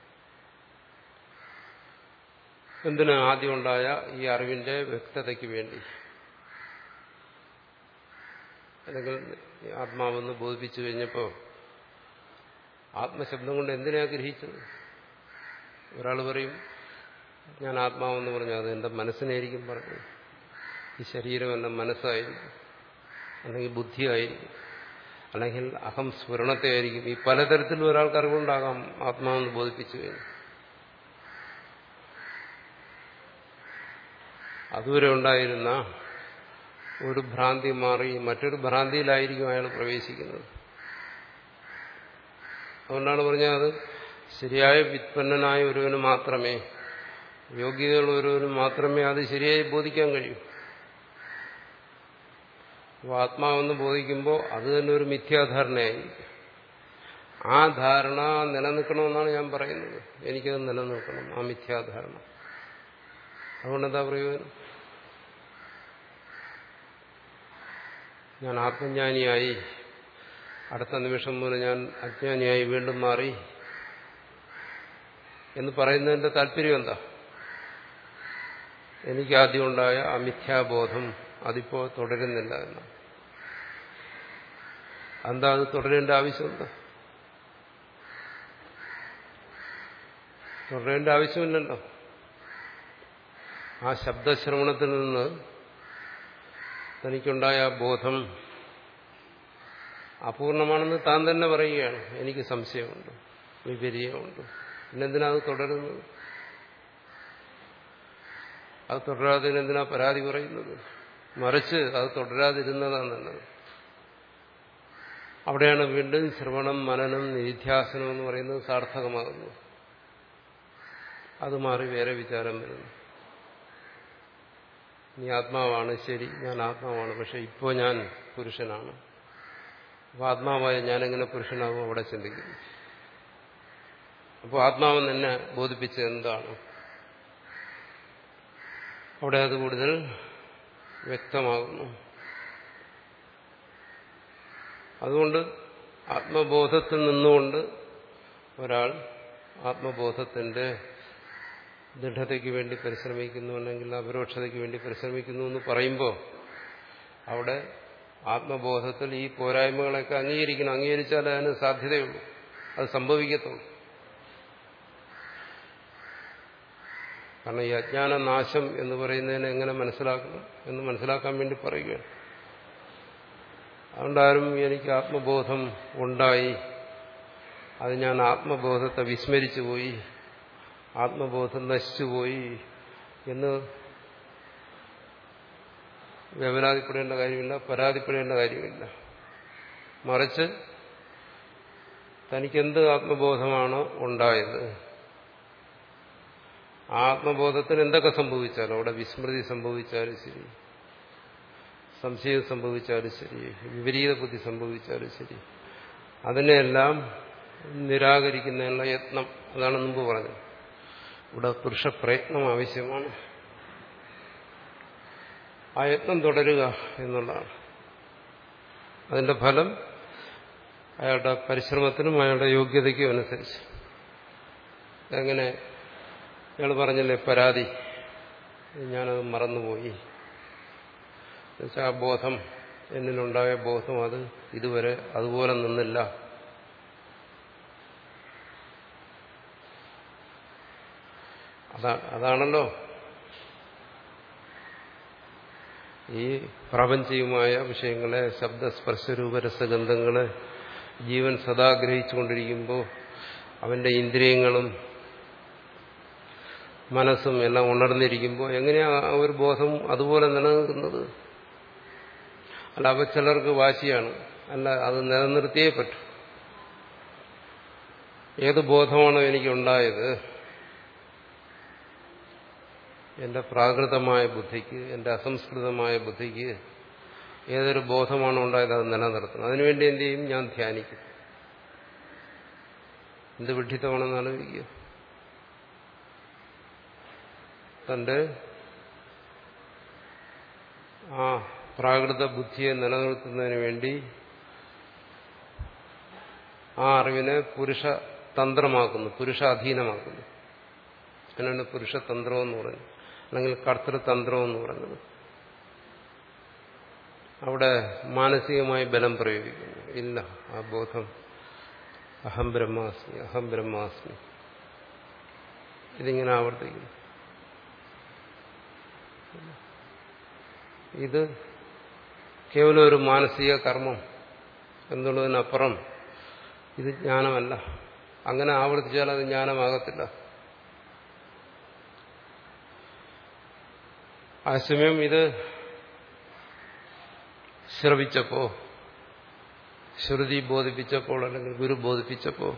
S1: എന്തിന്? ആദ്യം ഉണ്ടായ ഈ അറിവിന്റെ വ്യക്തതയ്ക്ക് വേണ്ടി. അല്ലെങ്കിൽ ആത്മാവെന്ന് ബോധിപ്പിച്ചു കഴിഞ്ഞപ്പോൾ ആത്മശബ്ദം കൊണ്ട് എന്തിനാ ഗ്രഹിച്ചത്? ഒരാൾ പറയും ഞാൻ ആത്മാവെന്ന് പറഞ്ഞു, അത് എന്റെ മനസ്സിനായിരിക്കും പറഞ്ഞത്. ഈ ശരീരം എന്റെ മനസ്സായിരിക്കും, അല്ലെങ്കിൽ ബുദ്ധിയായിരിക്കും, അല്ലെങ്കിൽ അഹം സ്ഫുരണത്തെ ആയിരിക്കും. ഈ പലതരത്തിലും ഒരാൾക്ക് അറിവുണ്ടാകാം ആത്മാവെന്ന് ബോധിപ്പിച്ചു കഴിഞ്ഞു. അതുവരെ ഉണ്ടായിരുന്ന ഒരു ഭ്രാന്തി മാറി മറ്റൊരു ഭ്രാന്തിയിലായിരിക്കും അയാൾ പ്രവേശിക്കുന്നത്. അതുകൊണ്ടാണ് പറഞ്ഞത്, അത് ശരിയായ വ്യുത്പന്നനായ ഒരുവന് മാത്രമേ, യോഗ്യതയുള്ള ഒരുവന് മാത്രമേ അത് ശരിയായി ബോധിക്കാൻ കഴിയൂ. അപ്പോൾ ആത്മാവെന്ന് ബോധിക്കുമ്പോൾ അത് തന്നെ ഒരു മിഥ്യാധാരണയായിരിക്കും. ആ ധാരണ നിലനിൽക്കണമെന്നാണ് ഞാൻ പറയുന്നത്. എനിക്കത് നിലനിൽക്കണം, ആ മിഥ്യാധാരണ. അതുകൊണ്ടെന്താ പ്രയോജനം? ഞാൻ ആത്മജ്ഞാനിയായി, അടുത്ത നിമിഷം മുതൽ ഞാൻ അജ്ഞാനിയായി വീണ്ടും മാറി എന്ന് പറയുന്നതിന്റെ താല്പര്യം എന്താ? എനിക്ക് ആദ്യം ഉണ്ടായ ആ മിഥ്യാബോധം അതിപ്പോ തുടരുന്നില്ല എന്നാണ്. എന്താ അത് തുടരേണ്ട ആവശ്യമുണ്ട്? തുടരേണ്ട ആവശ്യമില്ലല്ലോ. ആ ശബ്ദശ്രവണത്തിൽ നിന്ന് തനിക്കുണ്ടായ ആ ബോധം അപൂർണമാണെന്ന് താൻ തന്നെ പറയുകയാണ്. എനിക്ക് സംശയമുണ്ട്, വിപര്യമുണ്ട്, പിന്നെന്തിനാ അത് തുടരുന്നത്? അത് തുടരാതെ എന്തിനാ പരാതി പറയുന്നത്? മറിച്ച് അത് തുടരാതിരുന്നതാണ് നല്ലത്. അവിടെയാണ് വീണ്ടും ശ്രവണം, മനനം, നിധിധ്യാസനം എന്ന് പറയുന്നത് സാർത്ഥകമാകുന്നത്. അത് മാറി വേറെ വിചാരം വരുന്നു. നീ ആത്മാവാണ്, ശരി, ഞാൻ ആത്മാവാണ്, പക്ഷെ ഇപ്പോൾ ഞാൻ പുരുഷനാണ്. അപ്പോൾ ആത്മാവായ ഞാനെങ്ങനെ പുരുഷനാകും? അവിടെ ചിന്തിക്കുന്നു. അപ്പോൾ ആത്മാവെന്ന് എന്നെ ബോധിപ്പിച്ചത് എന്താണ്? അവിടെ അത് കൂടുതൽ വ്യക്തമാകുന്നു. അതുകൊണ്ട് ആത്മബോധത്തിൽ നിന്നുകൊണ്ട് ഒരാൾ ആത്മബോധത്തിന്റെ ദൃഢതയ്ക്ക് വേണ്ടി പരിശ്രമിക്കുന്നു, അല്ലെങ്കിൽ അപരോക്ഷതയ്ക്ക് വേണ്ടി പരിശ്രമിക്കുന്നു എന്ന് പറയുമ്പോൾ അവിടെ ആത്മബോധത്തിൽ ഈ പോരായ്മകളൊക്കെ അംഗീകരിക്കണം. അംഗീകരിച്ചാൽ അതിന് സാധ്യതയുള്ളൂ, അത് സംഭവിക്കത്തുള്ളൂ. കാരണം ഈ അജ്ഞാനനാശം എന്ന് പറയുന്നതിനെ എങ്ങനെ മനസ്സിലാക്കണം എന്ന് മനസ്സിലാക്കാൻ വേണ്ടി പറയുകയാണ്. അതുകൊണ്ടാരും എനിക്ക് ആത്മബോധം ഉണ്ടായി, അത് ഞാൻ ആത്മബോധത്തെ വിസ്മരിച്ചു പോയി, ആത്മബോധം നശിച്ചുപോയി എന്ന് വേവലാതിപ്പെടേണ്ട കാര്യമില്ല, പരാതിപ്പെടേണ്ട കാര്യമില്ല. മറിച്ച് തനിക്കെന്ത് ആത്മബോധമാണോ ഉണ്ടായത്, ആത്മബോധത്തിന് എന്തൊക്കെ സംഭവിച്ചാലും, അവിടെ വിസ്മൃതി സംഭവിച്ചാലും ശരി, സംശയം സംഭവിച്ചാലും ശരി, വിപരീത ബുദ്ധി സംഭവിച്ചാലും ശരി, അതിനെല്ലാം നിരാകരിക്കുന്നതിനുള്ള യത്നം, അതാണ് മുമ്പ് പറഞ്ഞത്. ഇവിടെ പുരുഷപ്രയത്നം ആവശ്യമാണ്. ആ യത്നം തുടരുക എന്നുള്ളതാണ്. അതിന്റെ ഫലം അയാളുടെ പരിശ്രമത്തിനും അയാളുടെ യോഗ്യതയ്ക്കും അനുസരിച്ച്. എങ്ങനെ അയാൾ പറഞ്ഞില്ലേ പരാതി, ഞാനത് മറന്നുപോയി. എന്നുവെച്ചാൽ ആ ബോധം, എന്നിലുണ്ടായ ബോധം അത് ഇതുവരെ അതുപോലെ നിന്നില്ല. അതാ അതാണല്ലോ ഈ പ്രാപഞ്ചികമായ വിഷയങ്ങളെ ശബ്ദസ്പർശരൂപരസഗന്ധങ്ങളെ ജീവൻ സദാ ഗ്രഹിച്ചുകൊണ്ടിരിക്കുമ്പോൾ അവന്റെ ഇന്ദ്രിയങ്ങളും മനസ്സും എല്ലാം ഉണർന്നിരിക്കുമ്പോൾ എങ്ങനെയാ ആ ഒരു ബോധം അതുപോലെ നിലനിൽക്കുന്നത്? അല്ല, അവ ചിലർക്ക് വാശിയാണ്. അല്ല, അത് നിലനിർത്തിയേ പറ്റും. ഏത് ബോധമാണോ എനിക്കുണ്ടായത്, എന്റെ പ്രാകൃതമായ ബുദ്ധിക്ക്, എന്റെ അസംസ്കൃതമായ ബുദ്ധിക്ക് ഏതൊരു ബോധമാണോ ഉണ്ടായത് അത് നിലനിർത്തണം. അതിനുവേണ്ടി എന്ത് ചെയ്യും? ഞാൻ ധ്യാനിക്കും. എന്ത് വിഡ്ഢിത്തമാണെന്ന് ആലോചിക്കുക. തന്റെ ആ പ്രാകൃത ബുദ്ധിയെ നിലനിർത്തുന്നതിന് വേണ്ടി ആ അറിവിനെ പുരുഷതന്ത്രമാക്കുന്നു, പുരുഷാധീനമാക്കുന്നു. അതിനാണ് പുരുഷതന്ത്രം എന്ന് പറയുന്നത്, അല്ലെങ്കിൽ കർത്തൃതന്ത്രം എന്ന് പറയുന്നത്. അവിടെ മാനസികമായി ബലം പ്രയോഗിക്കുന്നു. ഇല്ല, ആ ബോധം അഹം ബ്രഹ്മാസ്മി, അഹം ബ്രഹ്മാസ്മി, ഇതിങ്ങനെ ആവർത്തിക്കുന്നു. ഇത് കേവലം ഒരു മാനസിക കർമ്മം എന്നുള്ളതിനപ്പുറം ഇത് ജ്ഞാനമല്ല. അങ്ങനെ ആവർത്തിച്ചാൽ അത് ജ്ഞാനമാകത്തില്ല. ആശയം ഇത് ശ്രവിച്ചപ്പോ, ശ്രുതി ബോധിപ്പിച്ചപ്പോൾ, അല്ലെങ്കിൽ ഗുരു ബോധിപ്പിച്ചപ്പോൾ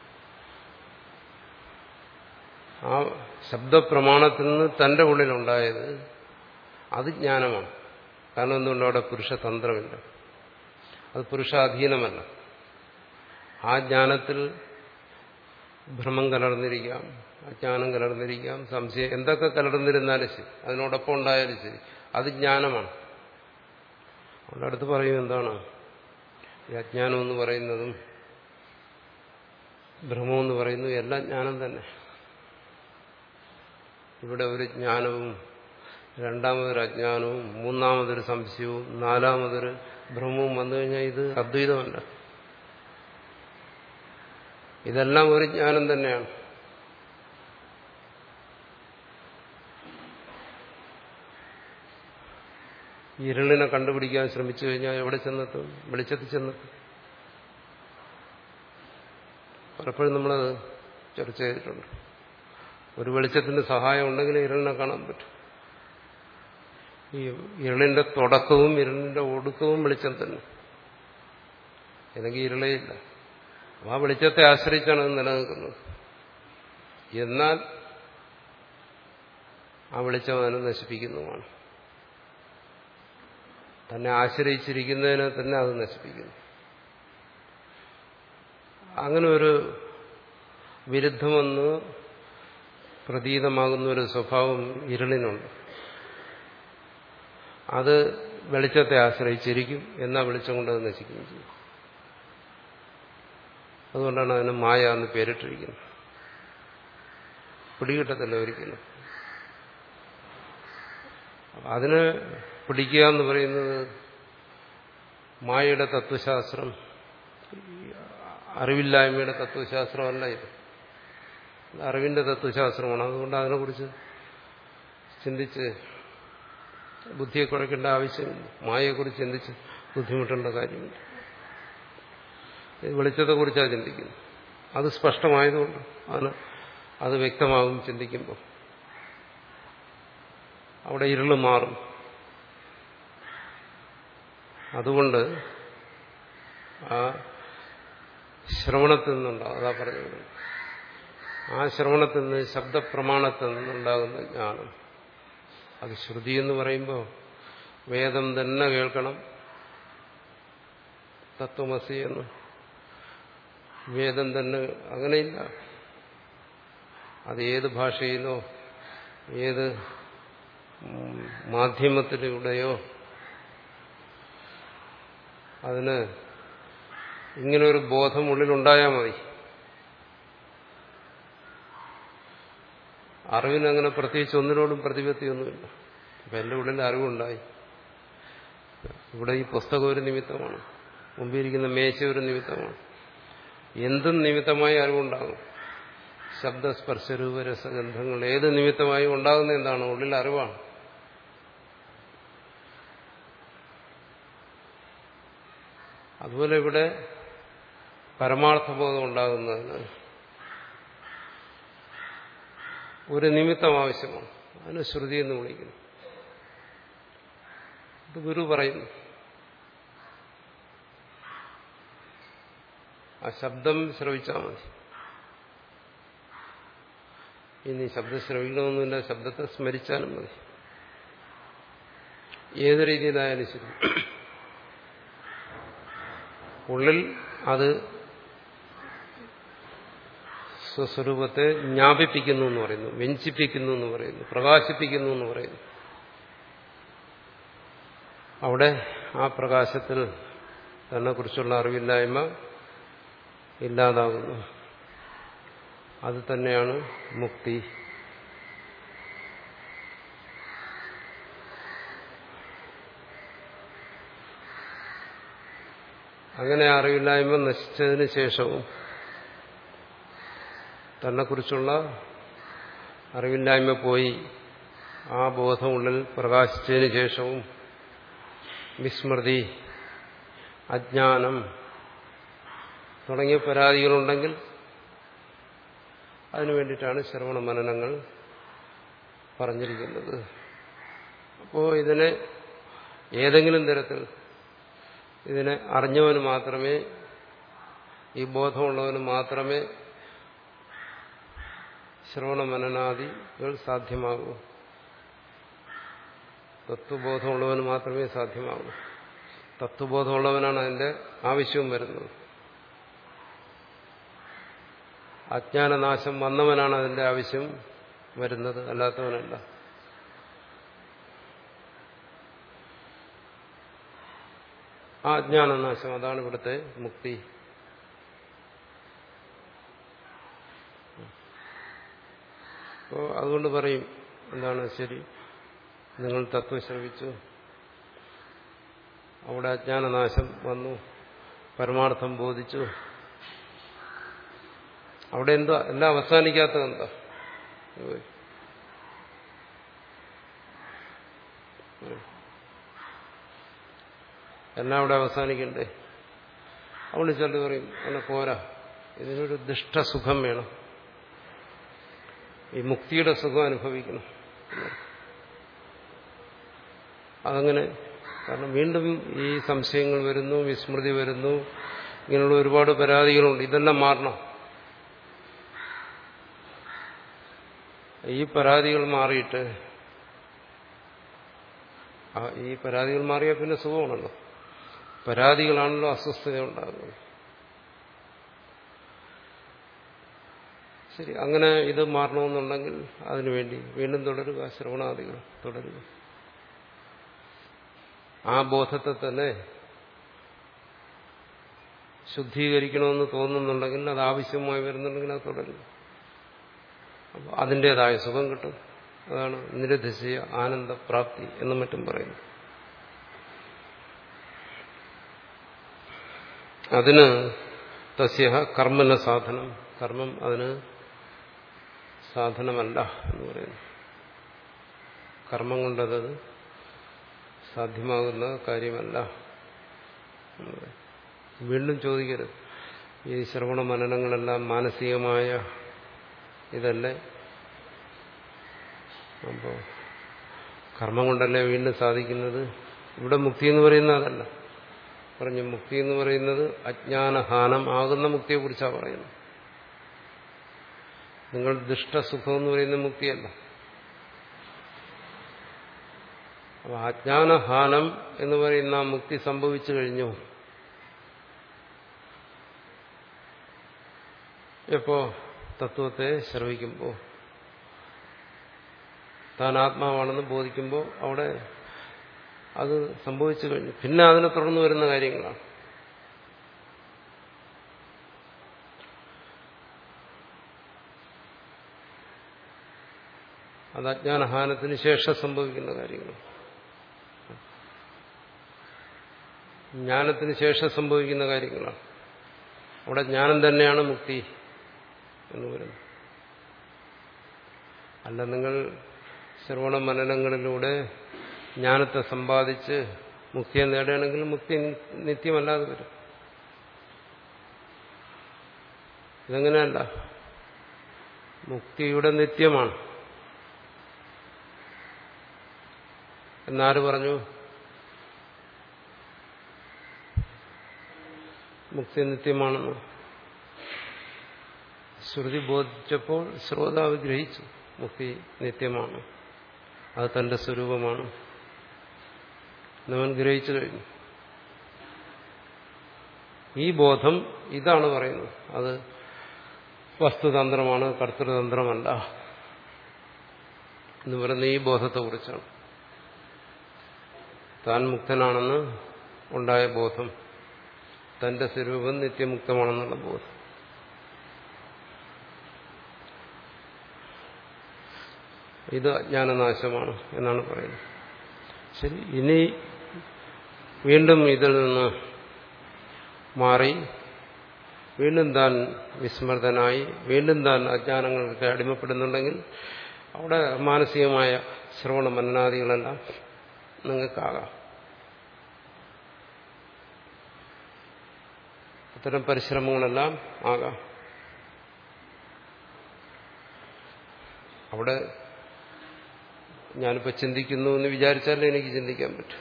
S1: ആ ശബ്ദപ്രമാണത്തിൽ നിന്ന് തന്റെ ഉള്ളിലുണ്ടായത് അത് ജ്ഞാനമാണ്. കാരണം എന്തുകൊണ്ട്? അവിടെ പുരുഷതന്ത്രമില്ല, അത് പുരുഷാധീനമല്ല. ആ ജ്ഞാനത്തിൽ ഭ്രമം കലർന്നിരിക്കാം, അജ്ഞാനം കലർന്നിരിക്കാം, സംശയം, എന്തൊക്കെ കലർന്നിരുന്നാലും ശരി, അതിനോടൊപ്പം ഉണ്ടായാലും ശരി, അത് ജ്ഞാനമാണ്. അവിടെ അടുത്ത് പറയും എന്താണ് ഈ അജ്ഞാനം എന്ന് പറയുന്നതും ഭ്രമമെന്ന് പറയുന്നതും എല്ലാം ജ്ഞാനം തന്നെ. ഇവിടെ ഒരു ജ്ഞാനവും രണ്ടാമതൊരു അജ്ഞാനവും മൂന്നാമതൊരു സംശയവും നാലാമതൊരു ഭ്രമവും വന്നു കഴിഞ്ഞാൽ ഇത് അദ്വൈതമല്ല. ഇതെല്ലാം ഒരു ജ്ഞാനം തന്നെയാണ്. ഇരുളിനെ കണ്ടുപിടിക്കാൻ ശ്രമിച്ചു കഴിഞ്ഞാൽ എവിടെ ചെന്നെത്തും? വെളിച്ചത്തിൽ ചെന്നെത്തും. പലപ്പോഴും നമ്മളത് ചർച്ച ചെയ്തിട്ടുണ്ട്. ഒരു വെളിച്ചത്തിന്റെ സഹായം ഉണ്ടെങ്കിൽ ഇരുളിനെ കാണാൻ പറ്റും. ഈ ഇരുളിന്റെ തുടക്കവും ഇരുളിന്റെ ഒടുക്കവും വെളിച്ചം തന്നെ, അല്ലെങ്കിൽ ഇരുളേയില്ല. ആ വെളിച്ചത്തെ ആശ്രയിച്ചാണ് അത് നിലനിൽക്കുന്നത്. എന്നാൽ ആ വെളിച്ചം അതിനെ നശിപ്പിക്കുന്നതുമാണ്. തന്നെ ആശ്രയിച്ചിരിക്കുന്നതിനെ തന്നെ അത് നശിപ്പിക്കുന്നു. അങ്ങനെ ഒരു വിരുദ്ധമെന്ന് പ്രതീതമാകുന്ന ഒരു സ്വഭാവം ഇരുളിനുണ്ട്. അത് വെളിച്ചത്തെ ആശ്രയിച്ചിരിക്കും, എന്നാൽ വെളിച്ചം കൊണ്ട് അത് നശിക്കുകയും ചെയ്യും. അതുകൊണ്ടാണ് അതിന് മായ എന്ന് പേരിട്ടിരിക്കുന്നത്. പിടികിട്ടത്തില്ല ഒരിക്കലും. അതിനെ പിടിക്കുക എന്ന് പറയുന്നത് മായയുടെ തത്വശാസ്ത്രം, അറിവില്ലായ്മയുടെ തത്വശാസ്ത്രമല്ല ഇത്. അറിവിന്റെ തത്വശാസ്ത്രമാണ്. അതുകൊണ്ട് അതിനെക്കുറിച്ച് ചിന്തിച്ച് ബുദ്ധിയെ കുഴക്കേണ്ട ആവശ്യമില്ല. മായയെക്കുറിച്ച് ചിന്തിച്ച് ബുദ്ധിമുട്ടേണ്ട കാര്യമില്ല. വെളിച്ചത്തെക്കുറിച്ചാണ് ചിന്തിക്കുന്നത്. അത് സ്പഷ്ടമായതുകൊണ്ട് അതിന് അത് വ്യക്തമാകും. ചിന്തിക്കുമ്പോൾ അവിടെ ഇരുള് മാറും. അതുകൊണ്ട് ആ ശ്രവണത്തിൽ നിന്നുണ്ടാകും, അതാ പറഞ്ഞത്, ആ ശ്രവണത്തിൽ നിന്ന്, ശബ്ദപ്രമാണത്തിൽ നിന്നുണ്ടാകുന്ന ജ്ഞാനം, അത് ശ്രുതി എന്ന് പറയുമ്പോൾ വേദം തന്നെ കേൾക്കണം. തത്വമസി എന്ന് വേദം തന്നെ, അങ്ങനെയില്ല. അത് ഏത് ഭാഷയിലോ ഏത് മാധ്യമത്തിലൂടെയോ അതിന് ഇങ്ങനൊരു ബോധം ഉള്ളിലുണ്ടായാൽ മതി. അറിവിനങ്ങനെ പ്രത്യേകിച്ച് ഒന്നിനോടും പ്രതിപത്തിയൊന്നുമില്ല. അപ്പം എൻ്റെ ഉള്ളിൽ അറിവുണ്ടായി. ഇവിടെ ഈ പുസ്തകം ഒരു നിമിത്തമാണ്, മുമ്പിരിക്കുന്ന മേശ ഒരു നിമിത്തമാണ്. എന്തും നിമിത്തമായി അറിവുണ്ടാകും. ശബ്ദസ്പർശരൂപ രസഗന്ധങ്ങൾ ഏത് നിമിത്തമായും ഉണ്ടാകുന്ന എന്താണ്? ഉള്ളിൽ അറിവാണ്. അതുപോലെ ഇവിടെ പരമാർത്ഥബോധം ഉണ്ടാകുന്നതിന് ഒരു നിമിത്തം ആവശ്യമാണ്. അതിന് ശ്രുതി എന്ന് വിളിക്കുന്നു. ഇത് ഗുരു പറയുന്നു. ആ ശബ്ദം ശ്രവിച്ചാൽ മതി. ഇനി ശബ്ദം ശ്രവിക്കണമെന്നില്ല, ശബ്ദത്തെ സ്മരിച്ചാലും മതി. ഏത് രീതിയിലായാലും ശരി, ഉള്ളിൽ അത് സ്വസ്വരൂപത്തെ ജ്ഞാപിപ്പിക്കുന്നു എന്ന് പറയുന്നു, വ്യഞ്ചിപ്പിക്കുന്നു എന്ന് പറയുന്നു, പ്രകാശിപ്പിക്കുന്നു എന്ന് പറയുന്നു. അവിടെ ആ പ്രകാശത്തിൽ തന്നെ കുറിച്ചുള്ള അറിവില്ലായ്മ ഇല്ലാതാകുന്നു. അത് തന്നെയാണ് മുക്തി. അങ്ങനെ അറിവില്ലായ്മ നശിച്ചതിന് ശേഷവും തന്നെക്കുറിച്ചുള്ള അറിവില്ലായ്മ പോയി ആ ബോധം ഉള്ളിൽ പ്രകാശിച്ചതിന് ശേഷവും വിസ്മൃതി, അജ്ഞാനം തുടങ്ങിയ പരാതികളുണ്ടെങ്കിൽ അതിനു വേണ്ടിയിട്ടാണ് ശ്രവണ മനനങ്ങൾ പറഞ്ഞിരിക്കുന്നത്. അപ്പോൾ ഇതിനെ ഏതെങ്കിലും തരത്തിൽ ഇതിനെ അറിഞ്ഞവന് മാത്രമേ, ഈ ബോധമുള്ളവന് മാത്രമേ ശ്രവണ മനനാദികൾ സാധ്യമാകൂ. തത്വബോധമുള്ളവന് മാത്രമേ സാധ്യമാകൂ. തത്വബോധമുള്ളവനാണ് അതിന്റെ ആവശ്യവും വരുന്നത്. അജ്ഞാനനാശം വന്നവനാണ് അതിന്റെ ആവശ്യം വരുന്നത്, അല്ലാത്തവനല്ല. ആ അജ്ഞാനനാശം, അതാണ് ഇവിടുത്തെ മുക്തി. അപ്പോൾ അതുകൊണ്ട് പറയും, എന്താണ് ശരി, നിങ്ങൾ തത്വം ശ്രവിച്ചു, അവിടെ അജ്ഞാനനാശം വന്നു, പരമാർത്ഥം ബോധിച്ചു, അവിടെ എന്താ എല്ലാം അവസാനിക്കാത്തതെന്താ? എല്ലാം അവിടെ അവസാനിക്കണ്ടേ? അവിടെ ചിലർ പറയും, അല്ല പോരാ, ഇതിനൊരു ദുഷ്ടസുഖം വേണം, ഈ മുക്തിയുടെ സുഖം അനുഭവിക്കണം. അതങ്ങനെ, കാരണം വീണ്ടും ഈ സംശയങ്ങൾ വരുന്നു, വിസ്മൃതി വരുന്നു, ഇങ്ങനെയുള്ള ഒരുപാട് പരാതികളുണ്ട്. ഇതെല്ലാം മാറണം. ഈ പരാതികൾ മാറിയിട്ട്, ഈ പരാതികൾ മാറിയാൽ പിന്നെ സുഖമാണല്ലോ. പരാതികളാണല്ലോ അസ്വസ്ഥത ഉണ്ടാകുന്നത്. ശരി, അങ്ങനെ ഇത് മാറണമെന്നുണ്ടെങ്കിൽ അതിനുവേണ്ടി വീണ്ടും തുടരുക, ശ്രവണാദികൾ തുടരുക. ആ ബോധത്തെ തന്നെ ശുദ്ധീകരിക്കണമെന്ന് തോന്നുന്നുണ്ടെങ്കിൽ, അത് ആവശ്യമായി വരുന്നുണ്ടെങ്കിൽ അത് തുടരുക. അപ്പോൾ അതിൻ്റെതായ സുഖം കിട്ടും. അതാണ് നിരതിശയ ആനന്ദപ്രാപ്തി എന്നും മറ്റും പറയുന്നു. അതിന് തസ്യ കർമ്മന സാധനം, കർമ്മം അതിന് സാധനമല്ല എന്ന് പറയുന്നു. കർമ്മം കൊണ്ടത് സാധ്യമാകുന്ന കാര്യമല്ല. വീണ്ടും ചോദിക്കരുത്, ഈ ശ്രവണ മനനങ്ങളെല്ലാം മാനസികമായ ഇതല്ലേ? അപ്പോൾ കർമ്മം കൊണ്ടല്ലേ വീണ്ടും സാധിക്കുന്നത്? ഇവിടെ മുക്തി എന്ന് പറയുന്നത് അതല്ല. പറഞ്ഞു, മുക്തി എന്ന് പറയുന്നത് അജ്ഞാനഹാനം ആകുന്ന മുക്തിയെ കുറിച്ചാണ് പറയുന്നത്. നിങ്ങൾ ദുഷ്ടസുഖം എന്ന് പറയുന്ന മുക്തിയല്ല. അപ്പൊ അജ്ഞാനഹാനം എന്ന് പറയുന്ന ആ മുക്തി സംഭവിച്ചു കഴിഞ്ഞു. എപ്പോ? തത്വത്തെ ശ്രവിക്കുമ്പോൾ, താൻ ആത്മാവാണെന്ന് ബോധിക്കുമ്പോൾ അവിടെ അത് സംഭവിച്ചു കഴിഞ്ഞു. പിന്നെ അതിനെ തുടർന്ന് വരുന്ന കാര്യങ്ങളാണ്. അത് അജ്ഞാനഹാനത്തിന് ശേഷം സംഭവിക്കുന്ന കാര്യങ്ങൾ. ജ്ഞാനത്തിന് ശേഷം സംഭവിക്കുന്ന കാര്യങ്ങളാണ്. അവിടെ ജ്ഞാനം തന്നെയാണ് മുക്തി എന്ന് പറയുന്നത്. അല്ല, നിങ്ങൾ ശ്രവണ മനനങ്ങളിലൂടെ ജ്ഞാനത്തെ സമ്പാദിച്ച് മുക്തിയെ നേടുകയാണെങ്കിൽ മുക്തി നിത്യമല്ലാതെ വരും. ഇതെങ്ങനെയല്ല, മുക്തിയുടെ നിത്യമാണ്. എന്നാര് പറഞ്ഞു? മുക്തി നിത്യമാണെന്ന് ശ്രുതി ബോധിച്ചപ്പോൾ ശ്രോതാവ് ഗ്രഹിച്ചു മുക്തി നിത്യമാണ്, അത് തന്റെ സ്വരൂപമാണ് എന്നവൻ ഗ്രഹിച്ചു കഴിഞ്ഞു. ഈ ബോധം ഇതാണ് പറയുന്നത്, അത് വസ്തുതന്ത്രമാണ്, കർത്തൃതന്ത്രമല്ല എന്ന് പറയുന്ന ഈ ബോധത്തെക്കുറിച്ചാണ്. താൻ മുക്തനാണെന്ന് ഉണ്ടായ ബോധം, തന്റെ സ്വരൂപം നിത്യമുക്തമാണെന്നുള്ള ബോധം. ഇത് അജ്ഞാനനാശമാണ് എന്നാണ് പറയുന്നത്. ശരി, ഇനി വീണ്ടും ഇതിൽ നിന്ന് മാറി വീണ്ടും താൻ വിസ്മൃതനായി വീണ്ടും താൻ അജ്ഞാനങ്ങൾക്ക് അടിമപ്പെടുന്നുണ്ടെങ്കിൽ അവിടെ മാനസികമായ ശ്രവണ മനനാദികളെല്ലാം നിങ്ങൾക്കാകാം. അത്തരം പരിശ്രമങ്ങളെല്ലാം ആകാം. അവിടെ ഞാനിപ്പോൾ ചിന്തിക്കുന്നു എന്ന് വിചാരിച്ചാലേ എനിക്ക് ചിന്തിക്കാൻ പറ്റും.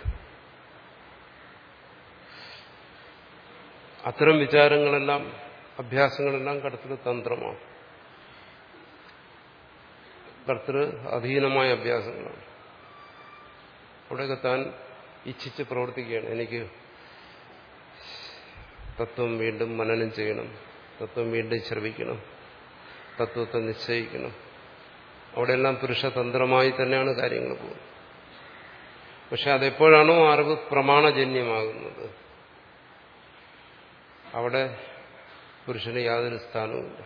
S1: അത്തരം വിചാരങ്ങളെല്ലാം അഭ്യാസങ്ങളെല്ലാം കർത്തൃ തന്ത്രമാണ്, കർത്തൃ അധീനമായ അഭ്യാസങ്ങളാണ്. അവിടെയൊക്കെ താൻ ഇച്ഛിച്ച് പ്രവർത്തിക്കുകയാണ്. എനിക്ക് തത്വം വീണ്ടും മനനം ചെയ്യണം, തത്വം വീണ്ടും ശ്രവിക്കണം, തത്വത്തെ നിശ്ചയിക്കണം. അവിടെയെല്ലാം പുരുഷതന്ത്രമായി തന്നെയാണ് കാര്യങ്ങൾ പോകുന്നത്. പക്ഷെ അതെപ്പോഴാണോ അറിവ് പ്രമാണജന്യമാകുന്നത് അവിടെ പുരുഷന് യാതൊരു സ്ഥാനവുമില്ല.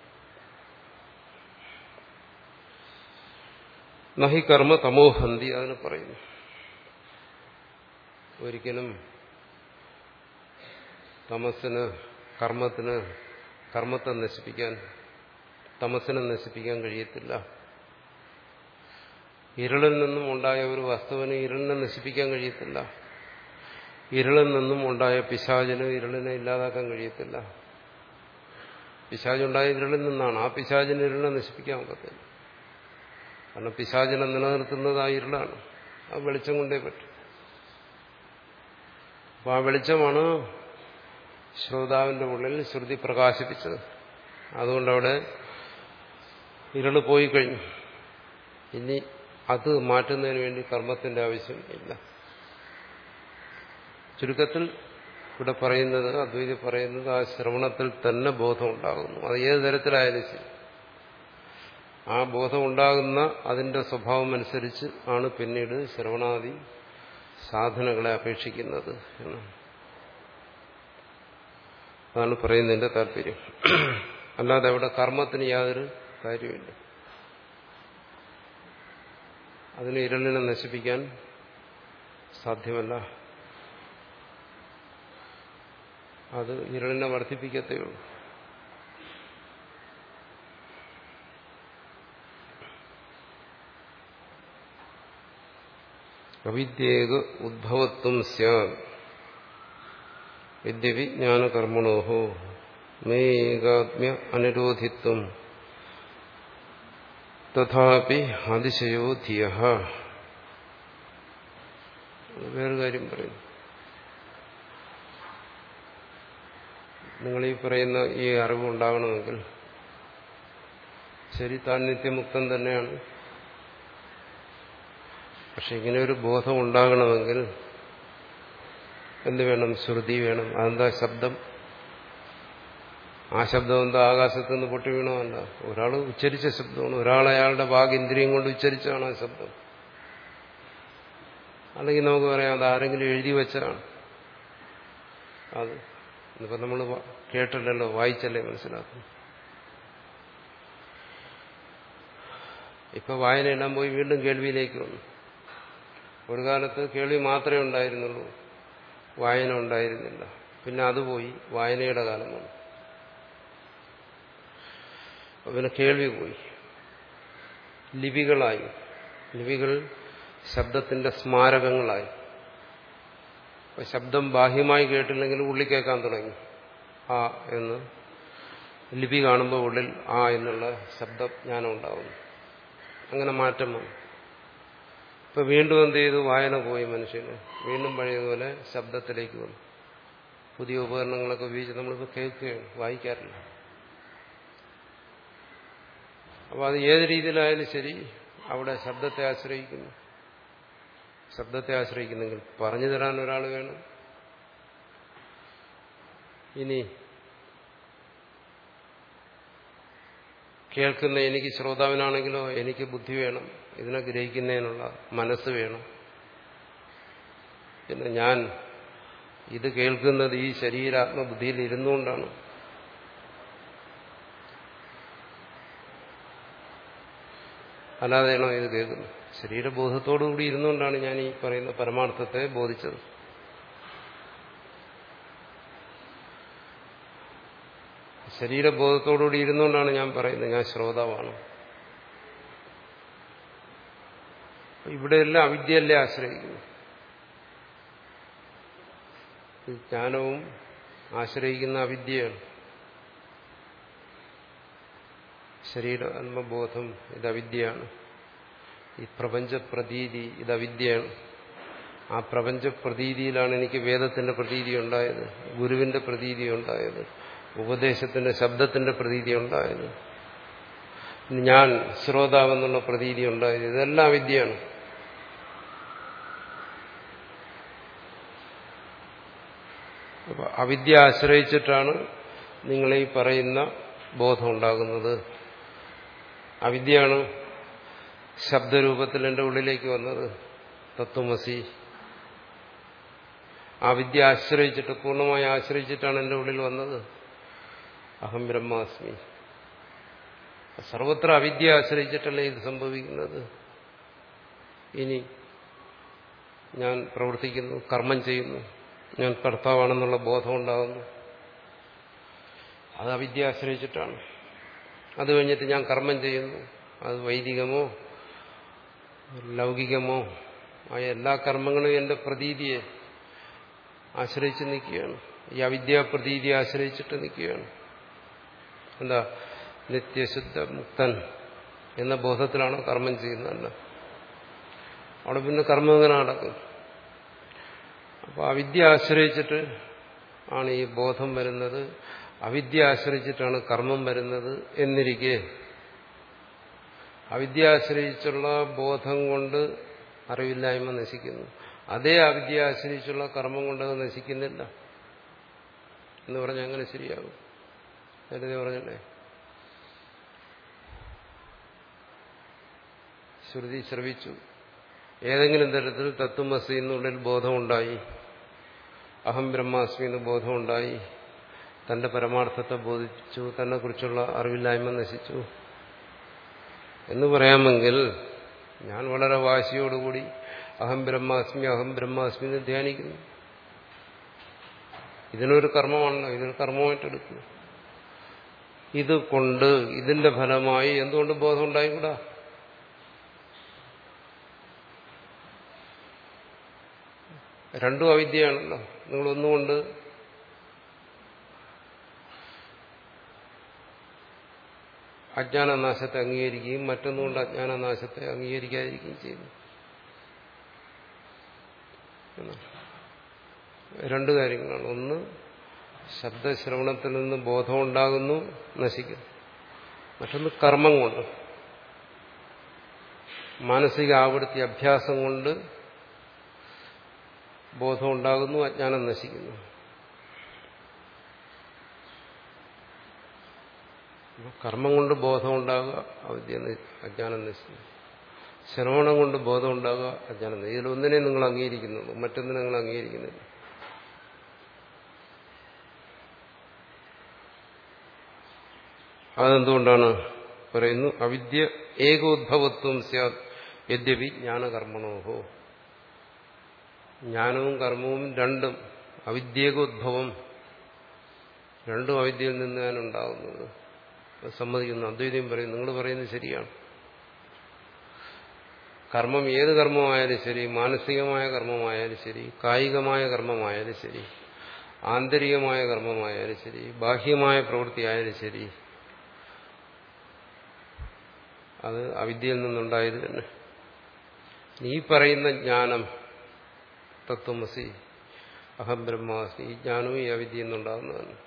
S1: നഹി കർമ്മ തമോഹന്തി അതിന് പറയുന്നു. ഒരിക്കലും തമസ്സിന് കർമ്മത്തിന് കർമ്മത്തെ നശിപ്പിക്കാൻ തമസ്സിനെ നശിപ്പിക്കാൻ കഴിയത്തില്ല. ഇരുളിൽ നിന്നും ഉണ്ടായ ഒരു വസ്തുവിന് ഇരുളിനെ നശിപ്പിക്കാൻ കഴിയത്തില്ല. ഇരുളിൽ നിന്നും ഉണ്ടായ പിശാചിന് ഇരുളിനെ ഇല്ലാതാക്കാൻ കഴിയത്തില്ല. പിശാചുണ്ടായ ഇരുളിൽ നിന്നാണ്, ആ പിശാചിന് ഇരുളിനെ നശിപ്പിക്കാൻ ഒക്കത്തില്ല. കാരണം പിശാചിനെ നിലനിർത്തുന്നത് ആ ഇരുളാണ്, ആ വെളിച്ചം കൊണ്ടേ പറ്റും. അപ്പൊ ആ വെളിച്ചമാണ് ശ്രോതാവിന്റെ ഉള്ളിൽ ശ്രുതി പ്രകാശിപ്പിച്ചത്. അതുകൊണ്ടവിടെ ഇരുള് പോയി കഴിഞ്ഞു. ഇനി അത് മാറ്റുന്നതിന് വേണ്ടി കർമ്മത്തിന്റെ ആവശ്യം ഇല്ല. ചുരുക്കത്തിൽ ഇവിടെ പറയുന്നത്, അദ്വൈതി പറയുന്നത്, ആ ശ്രവണത്തിൽ തന്നെ ബോധം ഉണ്ടാകുന്നു. അത് ഏത് തരത്തിലായാലും ശരി, ആ ബോധം ഉണ്ടാകുന്ന അതിന്റെ സ്വഭാവം അനുസരിച്ച് ആണ് പിന്നീട് ശ്രവണാദി സാധനങ്ങളെ അപേക്ഷിക്കുന്നത് എന്നാണ്. അതാണ് പറയുന്നതിന്റെ താല്പര്യം. അല്ലാതെ അവിടെ കർമ്മത്തിന് യാതൊരു കാര്യമില്ല. അതിന് ഇരുളിനെ നശിപ്പിക്കാൻ സാധ്യമല്ല. അത് ഇരുളിനെ വർദ്ധിപ്പിക്കത്തേ ഉള്ളൂ. അവിദ്യേക ഉദ്ഭവത്വം സ്യാത് വിദ്യവിജ്ഞാനകർമ്മണോഹോ മേകാത്മ്യ അനുരോധിത്വം തഥാപി അതിശയോ ധിയഃ. വേറൊരു കാര്യം പറയുന്നു. നിങ്ങളീ പറയുന്ന ഈ അറിവ് ഉണ്ടാകണമെങ്കിൽ ശരി, താൻ നിത്യമുക്തൻ തന്നെയാണ്. പക്ഷെ ഇങ്ങനെ ഒരു ബോധം ഉണ്ടാകണമെങ്കിൽ എന്ത് വേണം? ശ്രുതി വേണം. അതെന്താ? ശബ്ദം. ആ ശബ്ദം എന്താ ആകാശത്ത് നിന്ന് പൊട്ടി വീണമല്ല, ഒരാൾ ഉച്ചരിച്ച ശബ്ദമാണ്. ഒരാൾ അയാളുടെ വാഗിന്ദ്രിയം കൊണ്ട് ഉച്ചരിച്ചാണ് ആ ശബ്ദം. അല്ലെങ്കിൽ നമുക്ക് പറയാം അത് ആരെങ്കിലും എഴുതി വെച്ചതാണ്. അത് ഇന്നിപ്പോൾ നമ്മൾ കേട്ടില്ലല്ലോ, വായിച്ചല്ലേ മനസ്സിലാക്കും. ഇപ്പൊ വായനയെല്ലാം പോയി വീണ്ടും കേൾവിയിലേക്ക് വന്നു. ഒരു കാലത്ത് കേൾവി മാത്രമേ ഉണ്ടായിരുന്നുള്ളൂ, വായന ഉണ്ടായിരുന്നില്ല. പിന്നെ അത് പോയി, വായനയുടെ കാലം വന്നു. പിന്നെ കേൾവി പോയി, ലിപികളായി. ലിപികൾ ശബ്ദത്തിന്റെ സ്മാരകങ്ങളായി. അപ്പൊ ശബ്ദം ബാഹ്യമായി കേട്ടില്ലെങ്കിൽ ഉള്ളിൽ കേൾക്കാൻ തുടങ്ങി. ആ എന്ന് ലിപി കാണുമ്പോൾ ഉള്ളിൽ ആ എന്നുള്ള ശബ്ദജ്ഞാനം ഉണ്ടാവുന്നു. അങ്ങനെ മാറ്റം വന്നു. ഇപ്പൊ വീണ്ടും എന്ത് ചെയ്തു? വായന പോയി മനുഷ്യന്. വീണ്ടും പഴയതുപോലെ ശബ്ദത്തിലേക്ക് വന്നു. പുതിയ ഉപകരണങ്ങളൊക്കെ ഉപയോഗിച്ച് നമ്മളിപ്പോൾ കേൾക്കുകയാണ്, വായിക്കാറില്ല. അപ്പോൾ അത് ഏത് രീതിയിലായാലും ശരി അവിടെ ശബ്ദത്തെ ആശ്രയിക്കുന്നു. ശബ്ദത്തെ ആശ്രയിക്കുന്നെങ്കിൽ പറഞ്ഞു തരാൻ ഒരാൾ വേണം. ഇനി കേൾക്കുന്ന എനിക്ക് ശ്രോതാവിനാണെങ്കിലോ എനിക്ക് ബുദ്ധി വേണം, ഇതിനെ ഗ്രഹിക്കുന്നതിനുള്ള മനസ്സ് വേണം. പിന്നെ ഞാൻ ഇത് കേൾക്കുന്നത് ഈ ശരീരാത്മബുദ്ധിയിൽ ഇരുന്നുകൊണ്ടാണ്. അല്ലാതെയാണോ ഇത് കേൾക്കുന്നത്? ശരീരബോധത്തോടുകൂടി ഇരുന്നുകൊണ്ടാണ് ഞാൻ ഈ പറയുന്ന പരമാർത്ഥത്തെ ബോധിച്ചത്. ശരീരബോധത്തോടുകൂടി ഇരുന്നുകൊണ്ടാണ് ഞാൻ പറയുന്നത് ഞാൻ ശ്രോതാവാണ്. ഇവിടെയെല്ലാം അവിദ്യയല്ലേ ആശ്രയിക്കുന്നു. ജ്ഞാനവും ആശ്രയിക്കുന്ന അവിദ്യയാണ്. ശരീര ആത്മബോധം ഇത് അവിദ്യയാണ്. ഈ പ്രപഞ്ചപ്രതീതി ഇത് അവിദ്യയാണ്. ആ പ്രപഞ്ചപ്രതീതിയിലാണ് എനിക്ക് വേദത്തിന്റെ പ്രതീതി ഉണ്ടായത്, ഗുരുവിന്റെ പ്രതീതി ഉണ്ടായത്, ഉപദേശത്തിന്റെ ശബ്ദത്തിന്റെ പ്രതീതി ഉണ്ടായത്, ഞാൻ ശ്രോതാവെന്നുള്ള പ്രതീതി ഉണ്ടായത്. ഇതെല്ലാം അവിദ്യയാണ്. അപ്പൊ അവിദ്യ ആശ്രയിച്ചിട്ടാണ് നിങ്ങളീ പറയുന്ന ബോധം ഉണ്ടാകുന്നത്. അവിദ്യയാണ് ശബ്ദരൂപത്തിൽ എൻ്റെ ഉള്ളിലേക്ക് വന്നത്, തത്വമസി. ആ വിദ്യ ആശ്രയിച്ചിട്ട്, പൂർണ്ണമായി ആശ്രയിച്ചിട്ടാണ് എൻ്റെ ഉള്ളിൽ വന്നത് അഹം ബ്രഹ്മാസ്മി. സർവത്ര അവിദ്യ ആശ്രയിച്ചിട്ടല്ലേ ഇത് സംഭവിക്കുന്നത്. ഇനി ഞാൻ പ്രവർത്തിക്കുന്നു, കർമ്മം ചെയ്യുന്നു, ഞാൻ കർത്താവാണെന്നുള്ള ബോധം ഉണ്ടാകുന്നു, അത് അവിദ്യ ആശ്രയിച്ചിട്ടാണ്. അത് കഴിഞ്ഞിട്ട് ഞാൻ കർമ്മം ചെയ്യുന്നു, അത് വൈദികമോ ലൗകികമോ ആയ എല്ലാ കർമ്മങ്ങളും എൻ്റെ പ്രതീതിയെ ആശ്രയിച്ച് നിൽക്കുകയാണ്. ഈ അവിദ്യാപ്രതീതിയെ ആശ്രയിച്ചിട്ട് നിൽക്കുകയാണ്. എന്താ? നിത്യശുദ്ധ മുക്തൻ എന്ന ബോധത്തിലാണ് കർമ്മം ചെയ്യുന്നതല്ല. അവിടെ പിന്നെ കർമ്മം എങ്ങനെ നടക്കും? അപ്പോൾ അവിദ്യ ആശ്രയിച്ചിട്ട് ആണ് ഈ ബോധം വരുന്നത്, അവിദ്യ ആശ്രയിച്ചിട്ടാണ് കർമ്മം വരുന്നത് എന്നിരിക്കെ അവിദ്യ ആശ്രയിച്ചുള്ള ബോധം കൊണ്ട് അറിവില്ലായ്മ നശിക്കുന്നു. അതേ അവിദ്യ ആശ്രയിച്ചുള്ള കർമ്മം കൊണ്ടത് നശിക്കുന്നില്ല എന്ന് പറഞ്ഞാൽ അങ്ങനെ ശരിയാകും. നേരത്തെ പറഞ്ഞല്ലേ, ശ്രുതി ശ്രവിച്ചു, ഏതെങ്കിലും തരത്തിൽ തത്വമസി എന്നുള്ളിൽ ബോധമുണ്ടായി, അഹം ബ്രഹ്മാസ്മി എന്ന് ബോധമുണ്ടായി, തന്റെ പരമാർത്ഥത്തെ ബോധിച്ചു, തന്നെ കുറിച്ചുള്ള അറിവില്ലായ്മ നശിച്ചു എന്ന് പറയാമെങ്കിൽ ഞാൻ വളരെ വാശിയോടുകൂടി അഹം ബ്രഹ്മാസ്മി അഹം ബ്രഹ്മാസ്മി എന്ന് ധ്യാനിക്കുന്നു. ഇതിനൊരു കർമ്മമാണല്ലോ, ഇതൊരു കർമ്മമായിട്ടെടുക്കുന്നു. ഇത് കൊണ്ട് ഇതിന്റെ ഫലമായി എന്തുകൊണ്ട് ബോധം ഉണ്ടായിക്കൂടാ? രണ്ടും അവിദ്യയാണല്ലോ. നിങ്ങളൊന്നുകൊണ്ട് അജ്ഞാനനാശത്തെ അംഗീകരിക്കുകയും മറ്റൊന്നുകൊണ്ട് അജ്ഞാനനാശത്തെ അംഗീകരിക്കാതിരിക്കുകയും ചെയ്യുന്നു. രണ്ടു കാര്യങ്ങളാണ്. ഒന്ന്, ശബ്ദശ്രവണത്തിൽ നിന്ന് ബോധം ഉണ്ടാകുന്നു, നശിക്കുന്നു. മറ്റൊന്ന് കർമ്മം കൊണ്ട്, മാനസിക ആവൃത്തി അഭ്യാസം കൊണ്ട് ബോധം ഉണ്ടാകുന്നു, അജ്ഞാനം നശിക്കുന്നു. കർമ്മം കൊണ്ട് ബോധം ഉണ്ടാകുക, അവിദ്യ അജ്ഞാനം നശിക്കുന്നു. ശ്രവണം കൊണ്ട് ബോധം ഉണ്ടാകുക, അജ്ഞാനം നശിക്കുന്നു. ഇതിലൊന്നിനെ നിങ്ങൾ അംഗീകരിക്കുന്നുള്ളൂ, മറ്റൊന്നിനെ നിങ്ങൾ അംഗീകരിക്കുന്നില്ല. അതെന്തുകൊണ്ടാണ് പറയുന്നു? അവിദ്യ ഏകോദ്ഭവത്വം സ്യാത് യദ്യപി ജ്ഞാനകർമ്മണോഹോ. ജ്ഞാനവും കർമ്മവും രണ്ടും അവിദ്യേകോദ്ഭവം, രണ്ടും അവിദ്യയിൽ നിന്നാണ് ഉണ്ടാകുന്നത്. സമ്മതിക്കുന്നു. അദ്വൈതം പറയും, നിങ്ങൾ പറയുന്നത് ശരിയാണ്. കർമ്മം ഏത് കർമ്മമായാലും ശരി, മാനസികമായ കർമ്മമായാലും ശരി, കായികമായ കർമ്മമായാലും ശരി, ആന്തരികമായ കർമ്മമായാലും ശരി, ബാഹ്യമായ പ്രവൃത്തിയായാലും ശരി, അത് അവിദ്യയിൽ നിന്നുണ്ടായത് തന്നെ. ഈ പറയുന്ന ജ്ഞാനം, തത്വമസി, അഹം ബ്രഹ്മാസ്മി, ഈ ജ്ഞാനവും ഈ അവിദ്യയിൽ നിന്നുണ്ടാകുന്നതാണ്.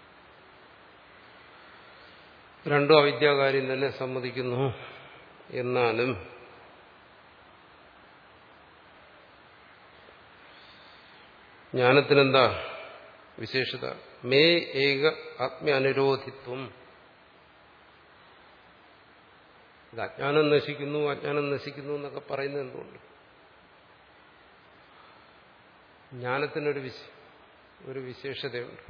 S1: രണ്ടും അവിദ്യാകാര്യം തന്നെ സമ്മതിക്കുന്നു. എന്നാലും ജ്ഞാനത്തിനെന്താ വിശേഷത? മേ ഏക ആത്മ്യാനുരോധിത്വം. ഇത് അജ്ഞാനം നശിക്കുന്നു, അജ്ഞാനം നശിക്കുന്നു എന്നൊക്കെ പറയുന്നത് എന്തുകൊണ്ട്? ജ്ഞാനത്തിനൊരു വിശ ഒരു വിശേഷതയുണ്ട്.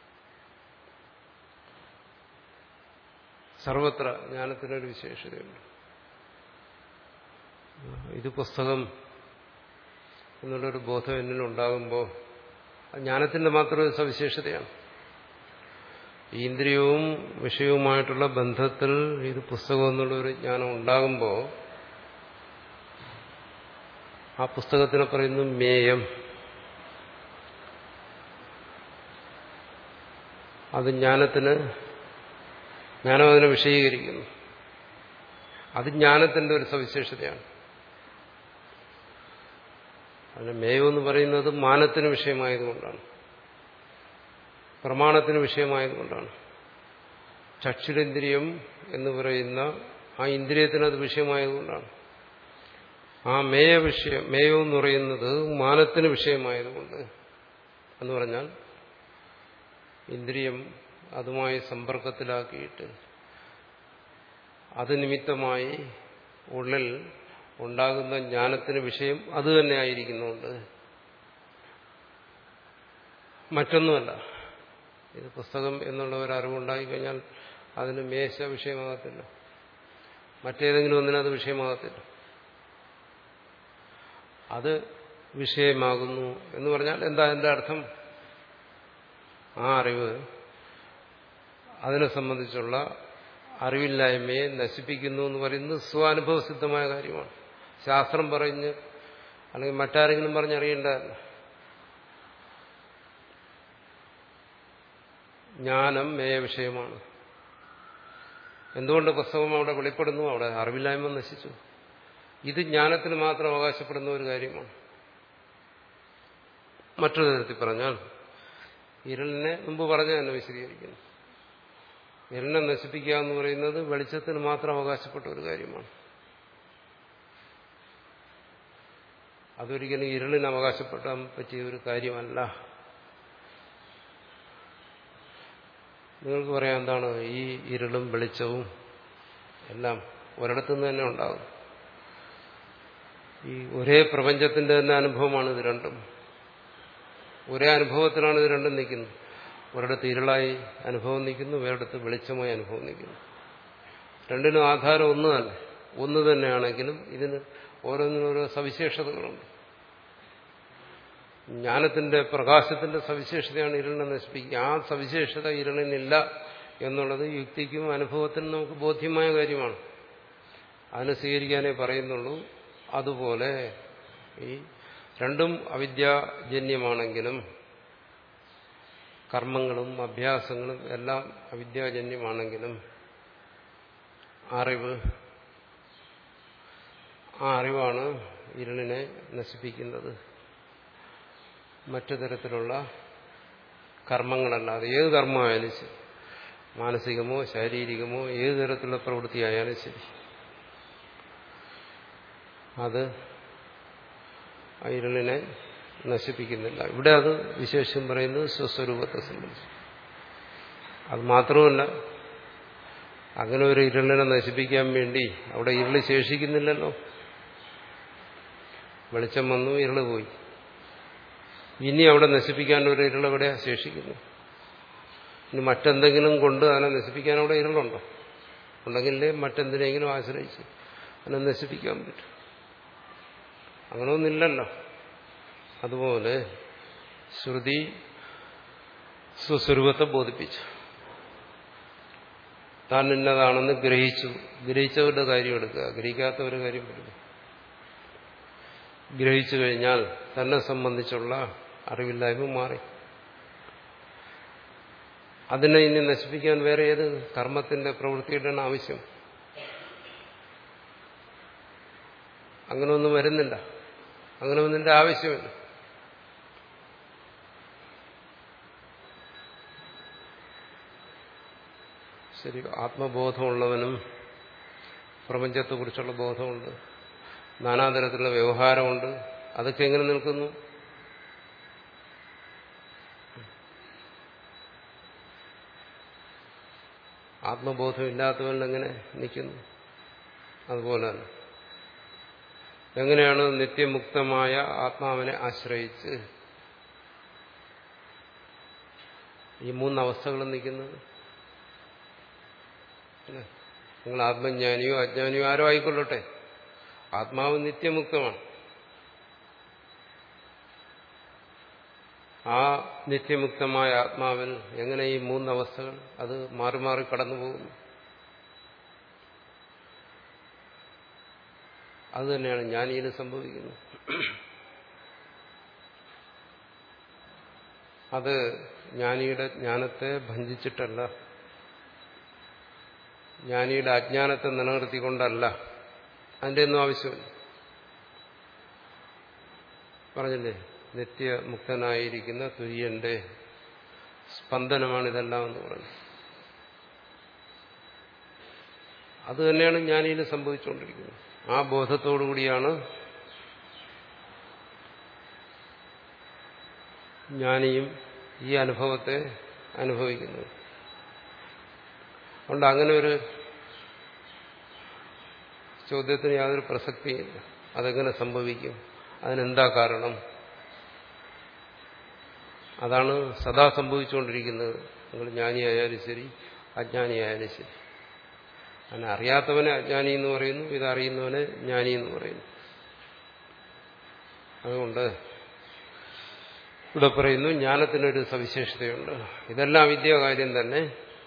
S1: സർവത്ര ജ്ഞാനത്തിനൊരു വിശേഷതയുണ്ട്. ഇത് പുസ്തകം എന്നുള്ളൊരു ബോധം എന്നിലുണ്ടാകുമ്പോൾ ജ്ഞാനത്തിന്റെ മാത്രം ഒരു സവിശേഷതയാണ്. ഈ ഇന്ദ്രിയവും വിഷയവുമായിട്ടുള്ള ബന്ധത്തിൽ ഇത് പുസ്തകം എന്നുള്ളൊരു ജ്ഞാനം ഉണ്ടാകുമ്പോൾ ആ പുസ്തകത്തിനെ പറയുന്നു മേയം. അത് ജ്ഞാനത്തിന് ജ്ഞാനം അതിനെ വിഷയീകരിക്കുന്നു. അത് ജ്ഞാനത്തിന്റെ ഒരു സവിശേഷതയാണ്. അതിന് മേയം എന്ന് പറയുന്നത് മാനത്തിന് വിഷയമായതുകൊണ്ടാണ്, പ്രമാണത്തിന് വിഷയമായതുകൊണ്ടാണ്. ചക്ഷുരേന്ദ്രിയം എന്ന് പറയുന്ന ആ ഇന്ദ്രിയത്തിന് അത് വിഷയമായതുകൊണ്ടാണ്. ആ മേയ വിഷയം മേയം എന്ന് പറയുന്നത് മാനത്തിന് വിഷയമായതുകൊണ്ട് എന്ന് പറഞ്ഞാൽ ഇന്ദ്രിയം അതുമായി സമ്പർക്കത്തിലാക്കിയിട്ട് അത് നിമിത്തമായി ഉള്ളിൽ ഉണ്ടാകുന്ന ജ്ഞാനത്തിന് വിഷയം അത് തന്നെ ആയിരിക്കുന്നുണ്ട്, മറ്റൊന്നുമല്ല. ഇത് പുസ്തകം എന്നുള്ള ഒരു അറിവുണ്ടായിക്കഴിഞ്ഞാൽ അതിന് മേശ വിഷയമാകത്തില്ല, മറ്റേതെങ്കിലും ഒന്നിനത് വിഷയമാകത്തില്ല. അത് വിഷയമാകുന്നു എന്ന് പറഞ്ഞാൽ എന്താ അതിന്റെ അർത്ഥം? ആ അറിവ് അതിനെ സംബന്ധിച്ചുള്ള അറിവില്ലായ്മയെ നശിപ്പിക്കുന്നു എന്ന് പറയുന്നത് സ്വാനുഭവസിദ്ധമായ കാര്യമാണ്. ശാസ്ത്രം പറഞ്ഞ് അല്ലെങ്കിൽ മറ്റാരെങ്കിലും പറഞ്ഞറിയേണ്ടതല്ല. ജ്ഞാനം മേയ വിഷയമാണ്. എന്തുകൊണ്ട് പുസ്തകം അവിടെ വെളിപ്പെടുന്നു? അവിടെ അറിവില്ലായ്മ നശിച്ചു. ഇത് ജ്ഞാനത്തിന് മാത്രം അവകാശപ്പെടുന്ന ഒരു കാര്യമാണ്. മറ്റൊരു തരത്തിൽ പറഞ്ഞാൽ ഇരുളിനെ മുമ്പ് പറഞ്ഞ തന്നെ വിശദീകരിക്കുന്നു. ഇരുളിനെ നശിപ്പിക്കുക എന്ന് പറയുന്നത് വെളിച്ചത്തിന് മാത്രം അവകാശപ്പെട്ട ഒരു കാര്യമാണ്. അതൊരിക്കലും ഇരുളിന് അവകാശപ്പെടാൻ പറ്റിയ ഒരു കാര്യമല്ല. നിങ്ങൾക്ക് പറയാം എന്താണ് ഈ ഇരുളും വെളിച്ചവും എല്ലാം ഒരിടത്തുനിന്ന് തന്നെ ഉണ്ടാകും. ഈ ഒരേ പ്രപഞ്ചത്തിന്റെ തന്നെ അനുഭവമാണ് ഇത് രണ്ടും. ഒരേ അനുഭവത്തിലാണ് ഇത് രണ്ടും നിൽക്കുന്നത്. ഒരിടത്ത് ഇരുളായി അനുഭവം നിൽക്കുന്നു, വേറിടത്ത് വെളിച്ചമായി അനുഭവം നിൽക്കുന്നു. രണ്ടിനും ആധാരം ഒന്ന് തന്നെ, ഒന്ന് തന്നെയാണെങ്കിലും ഇതിന് ഓരോന്നിനും ഓരോ സവിശേഷതകളുണ്ട്. ജ്ഞാനത്തിന്റെ പ്രകാശത്തിന്റെ സവിശേഷതയാണ് ഇരുളിനെ നശിപ്പിക്കുക. ആ സവിശേഷത ഇരുളിനില്ല എന്നുള്ളത് യുക്തിക്കും അനുഭവത്തിനും നമുക്ക് ബോധ്യമായ കാര്യമാണ്. അതിനെ സ്വീകരിക്കാനേ പറയുന്നുള്ളൂ. അതുപോലെ ഈ രണ്ടും അവിദ്യാജന്യമാണെങ്കിലും കർമ്മങ്ങളും അഭ്യാസങ്ങളും എല്ലാം അവിദ്യാജന്യമാണെങ്കിലും അറിവ്, ആ അറിവാണ് ഇരുളിനെ നശിപ്പിക്കുന്നത്. മറ്റു തരത്തിലുള്ള കർമ്മങ്ങളല്ലാതെ ഏത് കർമ്മമായാലും ശരി, മാനസികമോ ശാരീരികമോ ഏത് തരത്തിലുള്ള പ്രവൃത്തിയായാലും ശരി, അത് ആ ഇരുളിനെ നശിപ്പിക്കുന്നില്ല. ഇവിടെ അത് വിശേഷം പറയുന്നത് സ്വസ്വരൂപത്തെ സംബന്ധിച്ച്. അത് മാത്രമല്ല, അങ്ങനെ ഒരു ഇരുളിനെ നശിപ്പിക്കാൻ വേണ്ടി അവിടെ ഇരുള് ശേഷിക്കുന്നില്ലല്ലോ. വെളിച്ചം വന്നു, ഇരുള് പോയി. ഇനി അവിടെ നശിപ്പിക്കാൻ ഒരു ഇരുളെവിടെ ശേഷിക്കുന്നു? ഇനി മറ്റെന്തെങ്കിലും കൊണ്ട് അതിനെ നശിപ്പിക്കാൻ അവിടെ ഇരുളുണ്ടോ? ഉണ്ടെങ്കിലേ മറ്റെന്തിനെങ്കിലും ആശ്രയിച്ച് അതിനെ നശിപ്പിക്കാൻ പറ്റും. അങ്ങനെ ഒന്നില്ലല്ലോ. അതുപോലെ ശ്രുതി സ്വസ്വരൂപത്തെ ബോധിപ്പിച്ചു, താൻ ഇന്നതാണെന്ന് ഗ്രഹിച്ചു. ഗ്രഹിച്ചവരുടെ കാര്യം എടുക്കുക, ഗ്രഹിക്കാത്തവരുടെ കാര്യം എടുക്കുക. ഗ്രഹിച്ചു കഴിഞ്ഞാൽ തന്നെ സംബന്ധിച്ചുള്ള അറിവില്ലായ്മ മാറി. അതിനെ ഇനി നശിപ്പിക്കാൻ വേറെ ഏത് കർമ്മത്തിന്റെ പ്രവൃത്തിയുടെയാണ് ആവശ്യം? അങ്ങനെ ഒന്നും വരുന്നില്ല. അങ്ങനെ ഒന്നിന്റെ ആവശ്യമില്ല. ശരി, ആത്മബോധമുള്ളവനും പ്രപഞ്ചത്തെക്കുറിച്ചുള്ള ബോധമുണ്ട്, നാനാതരത്തിലുള്ള വ്യവഹാരമുണ്ട്. അതൊക്കെ എങ്ങനെ നിൽക്കുന്നു? ആത്മബോധം ഇല്ലാത്തവൻ എങ്ങനെ നിൽക്കുന്നു? അതുപോലെ തന്നെ എങ്ങനെയാണ് നിത്യമുക്തമായ ആത്മാവിനെ ആശ്രയിച്ച് ഈ മൂന്നവസ്ഥകളും നിൽക്കുന്നത്? നിങ്ങൾ ആത്മജ്ഞാനിയോ അജ്ഞാനിയോ ആരോ ആയിക്കൊള്ളട്ടെ, ആത്മാവ് നിത്യമുക്തമാണ്. ആ നിത്യമുക്തമായ ആത്മാവിൽ എങ്ങനെ ഈ മൂന്നവസ്ഥകൾ അത് മാറി മാറി കടന്നു പോകുന്നു? അത് തന്നെയാണ് ജ്ഞാനിയിൽ സംഭവിക്കുന്നത്. അത് ജ്ഞാനിയുടെ ജ്ഞാനത്തെ ഭഞ്ജിച്ചിട്ടല്ല, ജ്ഞാനിയുടെ അജ്ഞാനത്തെ നിലനിർത്തിക്കൊണ്ടല്ല. അതിൻ്റെ ഒന്നും ആവശ്യമില്ല. പറഞ്ഞില്ലേ, നിത്യമുക്തനായിരിക്കുന്ന തുര്യന്റെ സ്പന്ദനമാണ് ഇതെല്ലാം എന്ന് പറഞ്ഞു. അത് തന്നെയാണ് ജ്ഞാനിയിൽ സംഭവിച്ചുകൊണ്ടിരിക്കുന്നത്. ആ ബോധത്തോടുകൂടിയാണ് ജ്ഞാനിയും ഈ അനുഭവത്തെ അനുഭവിക്കുന്നത്. അതുകൊണ്ട് അങ്ങനെ ഒരു ചോദ്യത്തിന് യാതൊരു പ്രസക്തിയില്ല. അതെങ്ങനെ സംഭവിക്കും? അതിനെന്താ കാരണം? അതാണ് സദാ സംഭവിച്ചുകൊണ്ടിരിക്കുന്നത്. നിങ്ങൾ ജ്ഞാനിയായാലും ശരി അജ്ഞാനിയായാലും ശരി. അങ്ങനെ അറിയാത്തവനെ അജ്ഞാനി എന്ന് പറയുന്നു, ഇതറിയുന്നവനെ ജ്ഞാനി എന്ന് പറയുന്നു. അതുകൊണ്ട് ഇവിടെ പറയുന്നു ജ്ഞാനത്തിനൊരു സവിശേഷതയുണ്ട്. ഇതെല്ലാം വിദ്യാകാര്യം തന്നെ,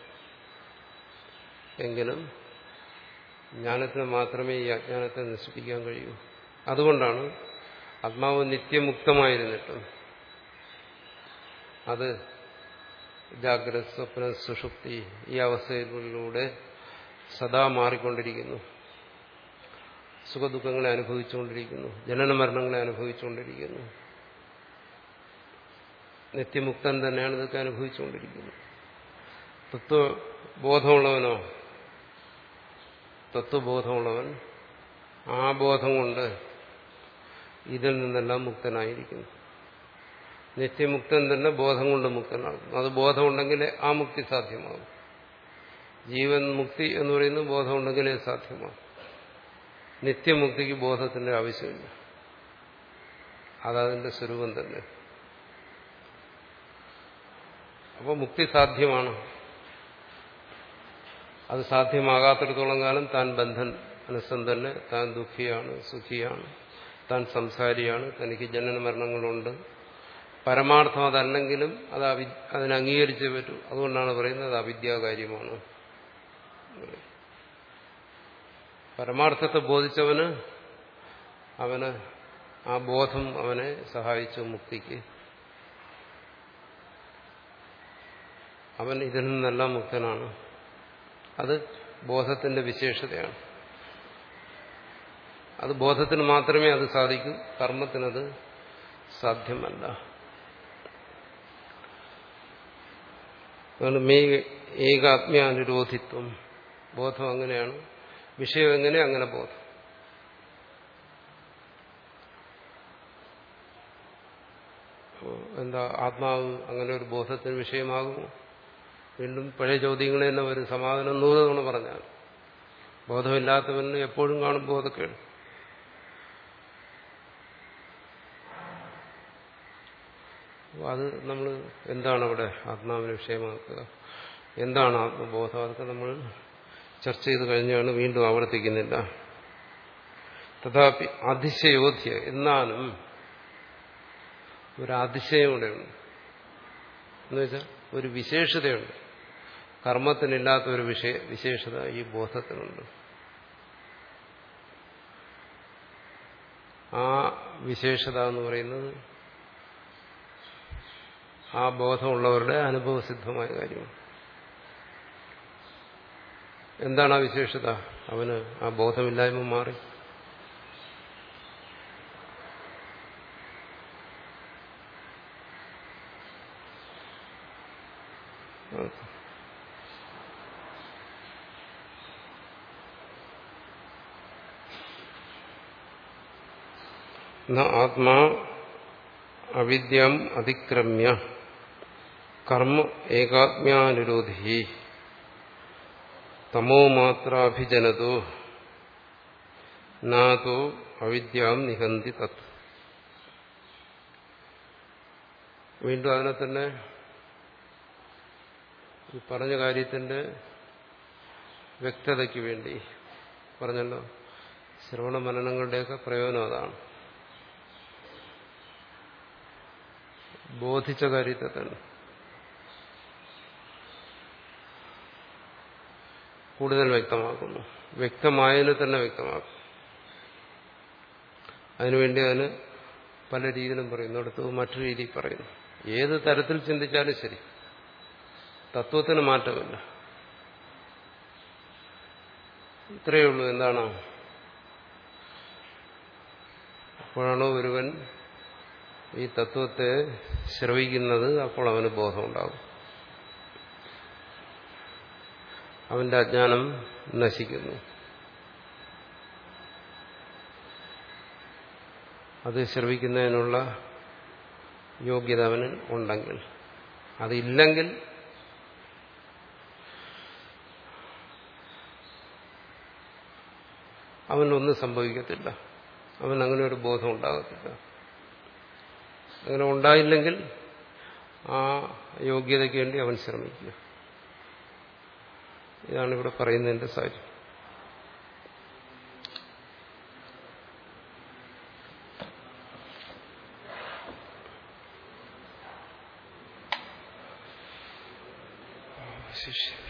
S1: എങ്കിലും ജ്ഞാനത്തിന് മാത്രമേ ഈ അജ്ഞാനത്തെ നശിപ്പിക്കാൻ കഴിയൂ. അതുകൊണ്ടാണ് ആത്മാവ് നിത്യമുക്തമായിരുന്നിട്ടും അത് ജാഗ്രത, സ്വപ്ന, സുഷുപ്തി ഈ അവസ്ഥയിലൂടെ സദാ മാറിക്കൊണ്ടിരിക്കുന്നു, സുഖദുഃഖങ്ങളെ അനുഭവിച്ചുകൊണ്ടിരിക്കുന്നു, ജനന മരണങ്ങളെ അനുഭവിച്ചുകൊണ്ടിരിക്കുന്നു. നിത്യമുക്തൻ തന്നെയാണ് ഇതൊക്കെ അനുഭവിച്ചുകൊണ്ടിരിക്കുന്നത്. തത്വബോധമുള്ളവനോ, തത്വബോധമുള്ളവൻ ആ ബോധം കൊണ്ട് ഇതിൽ നിന്നെല്ലാം മുക്തനായിരിക്കുന്നു. നിത്യമുക്തൻ തന്നെ ബോധം കൊണ്ട് മുക്തനാകും. അത് ബോധമുണ്ടെങ്കിലേ ആ മുക്തി സാധ്യമാകും. ജീവൻ മുക്തി എന്ന് പറയുന്നത് ബോധമുണ്ടെങ്കിലേ സാധ്യമാകും. നിത്യമുക്തിക്ക് ബോധത്തിന്റെ ആവശ്യമില്ല. അതതിന്റെ സ്വരൂപം തന്നെ. അപ്പോൾ മുക്തി സാധ്യമാണ്. അത് സാധ്യമാകാത്തിടത്തോളം കാലം താൻ ബന്ധൻ മനസ്സൻ തന്നെ, താൻ ദുഃഖിയാണ്, സുഖിയാണ്, താൻ സംസാരിയാണ്, തനിക്ക് ജനന മരണങ്ങളുണ്ട്. പരമാർത്ഥം അതല്ലെങ്കിലും അത് അതിനെ അംഗീകരിച്ചേ പറ്റൂ. അതുകൊണ്ടാണ് പറയുന്നത് അത് അവിദ്യാകാര്യമാണ്. പരമാർത്ഥത്തെ ബോധിച്ചവന് അവന് ആ ബോധം അവനെ സഹായിച്ചു മുക്തിക്ക്. അവൻ ഇതിൽ നിന്നെല്ലാം മുക്തനാണ്. അത് ബോധത്തിന്റെ വിശേഷതയാണ്. അത് ബോധത്തിന് മാത്രമേ അത് സാധിക്കൂ, കർമ്മത്തിനത് സാധ്യമല്ല. അതുകൊണ്ട് മേ ഏകാത്മ്യാനുരോധിത്വം, ബോധം അങ്ങനെയാണ്. വിഷയം എങ്ങനെ? അങ്ങനെ ബോധം. എന്താ ആത്മാവ് അങ്ങനെ ഒരു ബോധത്തിന് വിഷയമാകുമോ? വീണ്ടും പഴയ ചോദ്യങ്ങളെ തന്നെ ഒരു സമാധാനം നൂറ് തവണ പറഞ്ഞാൽ ബോധമില്ലാത്തവന് എപ്പോഴും കാണും ബോധക്കേട്. അത് നമ്മൾ എന്താണ് അവിടെ ആത്മാവിനെ വിഷയമാക്കുക, എന്താണ് ആത്മബോധം, അതൊക്കെ നമ്മൾ ചർച്ച ചെയ്ത് കഴിഞ്ഞാണ്, വീണ്ടും ആവർത്തിക്കുന്നില്ല. തഥാപി അതിശയോധ്യ, എന്നാലും ഒരു അതിശയം കൂടെയുണ്ട്. എന്നുവെച്ചാൽ ഒരു വിശേഷതയുണ്ട്. കർമ്മത്തിനില്ലാത്ത ഒരു വിഷയ വിശേഷത ഈ ബോധത്തിനുണ്ട്. ആ വിശേഷത എന്ന് പറയുന്നത് ആ ബോധമുള്ളവരുടെ അനുഭവസിദ്ധമായ കാര്യമാണ്. എന്താണ് ആ വിശേഷത? അവന് ആ ബോധമില്ലായ്മ മാറി. ആത്മാ അവിദ്യം അതിക്രമ്യ കർമ്മ ഏകാത്മ്യാനുരോധി തമോ മാത്രാഭിജനതോ നാതോ അവിദ്യാം നിഹന്തി തത്. വീണ്ടും അതിനെ തന്നെ ഈ പറഞ്ഞ കാര്യത്തിന്റെ വ്യക്തതയ്ക്ക് വേണ്ടി പറഞ്ഞല്ലോ, ശ്രവണ മനനങ്ങളുടെയൊക്കെ പ്രയോജനം അതാണ്. ബോധിച്ച കാര്യത്തെ തന്നെ കൂടുതൽ വ്യക്തമാക്കുന്നു, വ്യക്തമായതിനെ തന്നെ വ്യക്തമാക്കും. അതിനുവേണ്ടി അതിന് പല രീതിയിലും പറയുന്നു, അടുത്ത് മറ്റു രീതിയിൽ പറയുന്നു. ഏത് തരത്തിൽ ചിന്തിച്ചാലും ശരി, തത്വത്തിന് മാറ്റമില്ല. ഇത്രയേ ഉള്ളൂ. എന്താണ്? അപ്പോഴാണോ ഒരുവൻ ഈ തത്വത്തെ ശ്രവിക്കുന്നത്, അപ്പോൾ അവന് ബോധമുണ്ടാകും, അവന്റെ അജ്ഞാനം നശിക്കുന്നു. അത് ശ്രവിക്കുന്നതിനുള്ള യോഗ്യത അവന് ഉണ്ടെങ്കിൽ. അതില്ലെങ്കിൽ അവനൊന്നും സംഭവിക്കത്തില്ല, അവൻ അങ്ങനെ ഒരു ബോധം ഉണ്ടാകത്തില്ല. അങ്ങനെ ഉണ്ടായില്ലെങ്കിൽ ആ യോഗ്യതയ്ക്ക് വേണ്ടി അവൻ ശ്രമിക്കുക. ഇതാണ് ഇവിടെ പറയുന്നതിന്റെ സാരം. ശിഷ്യ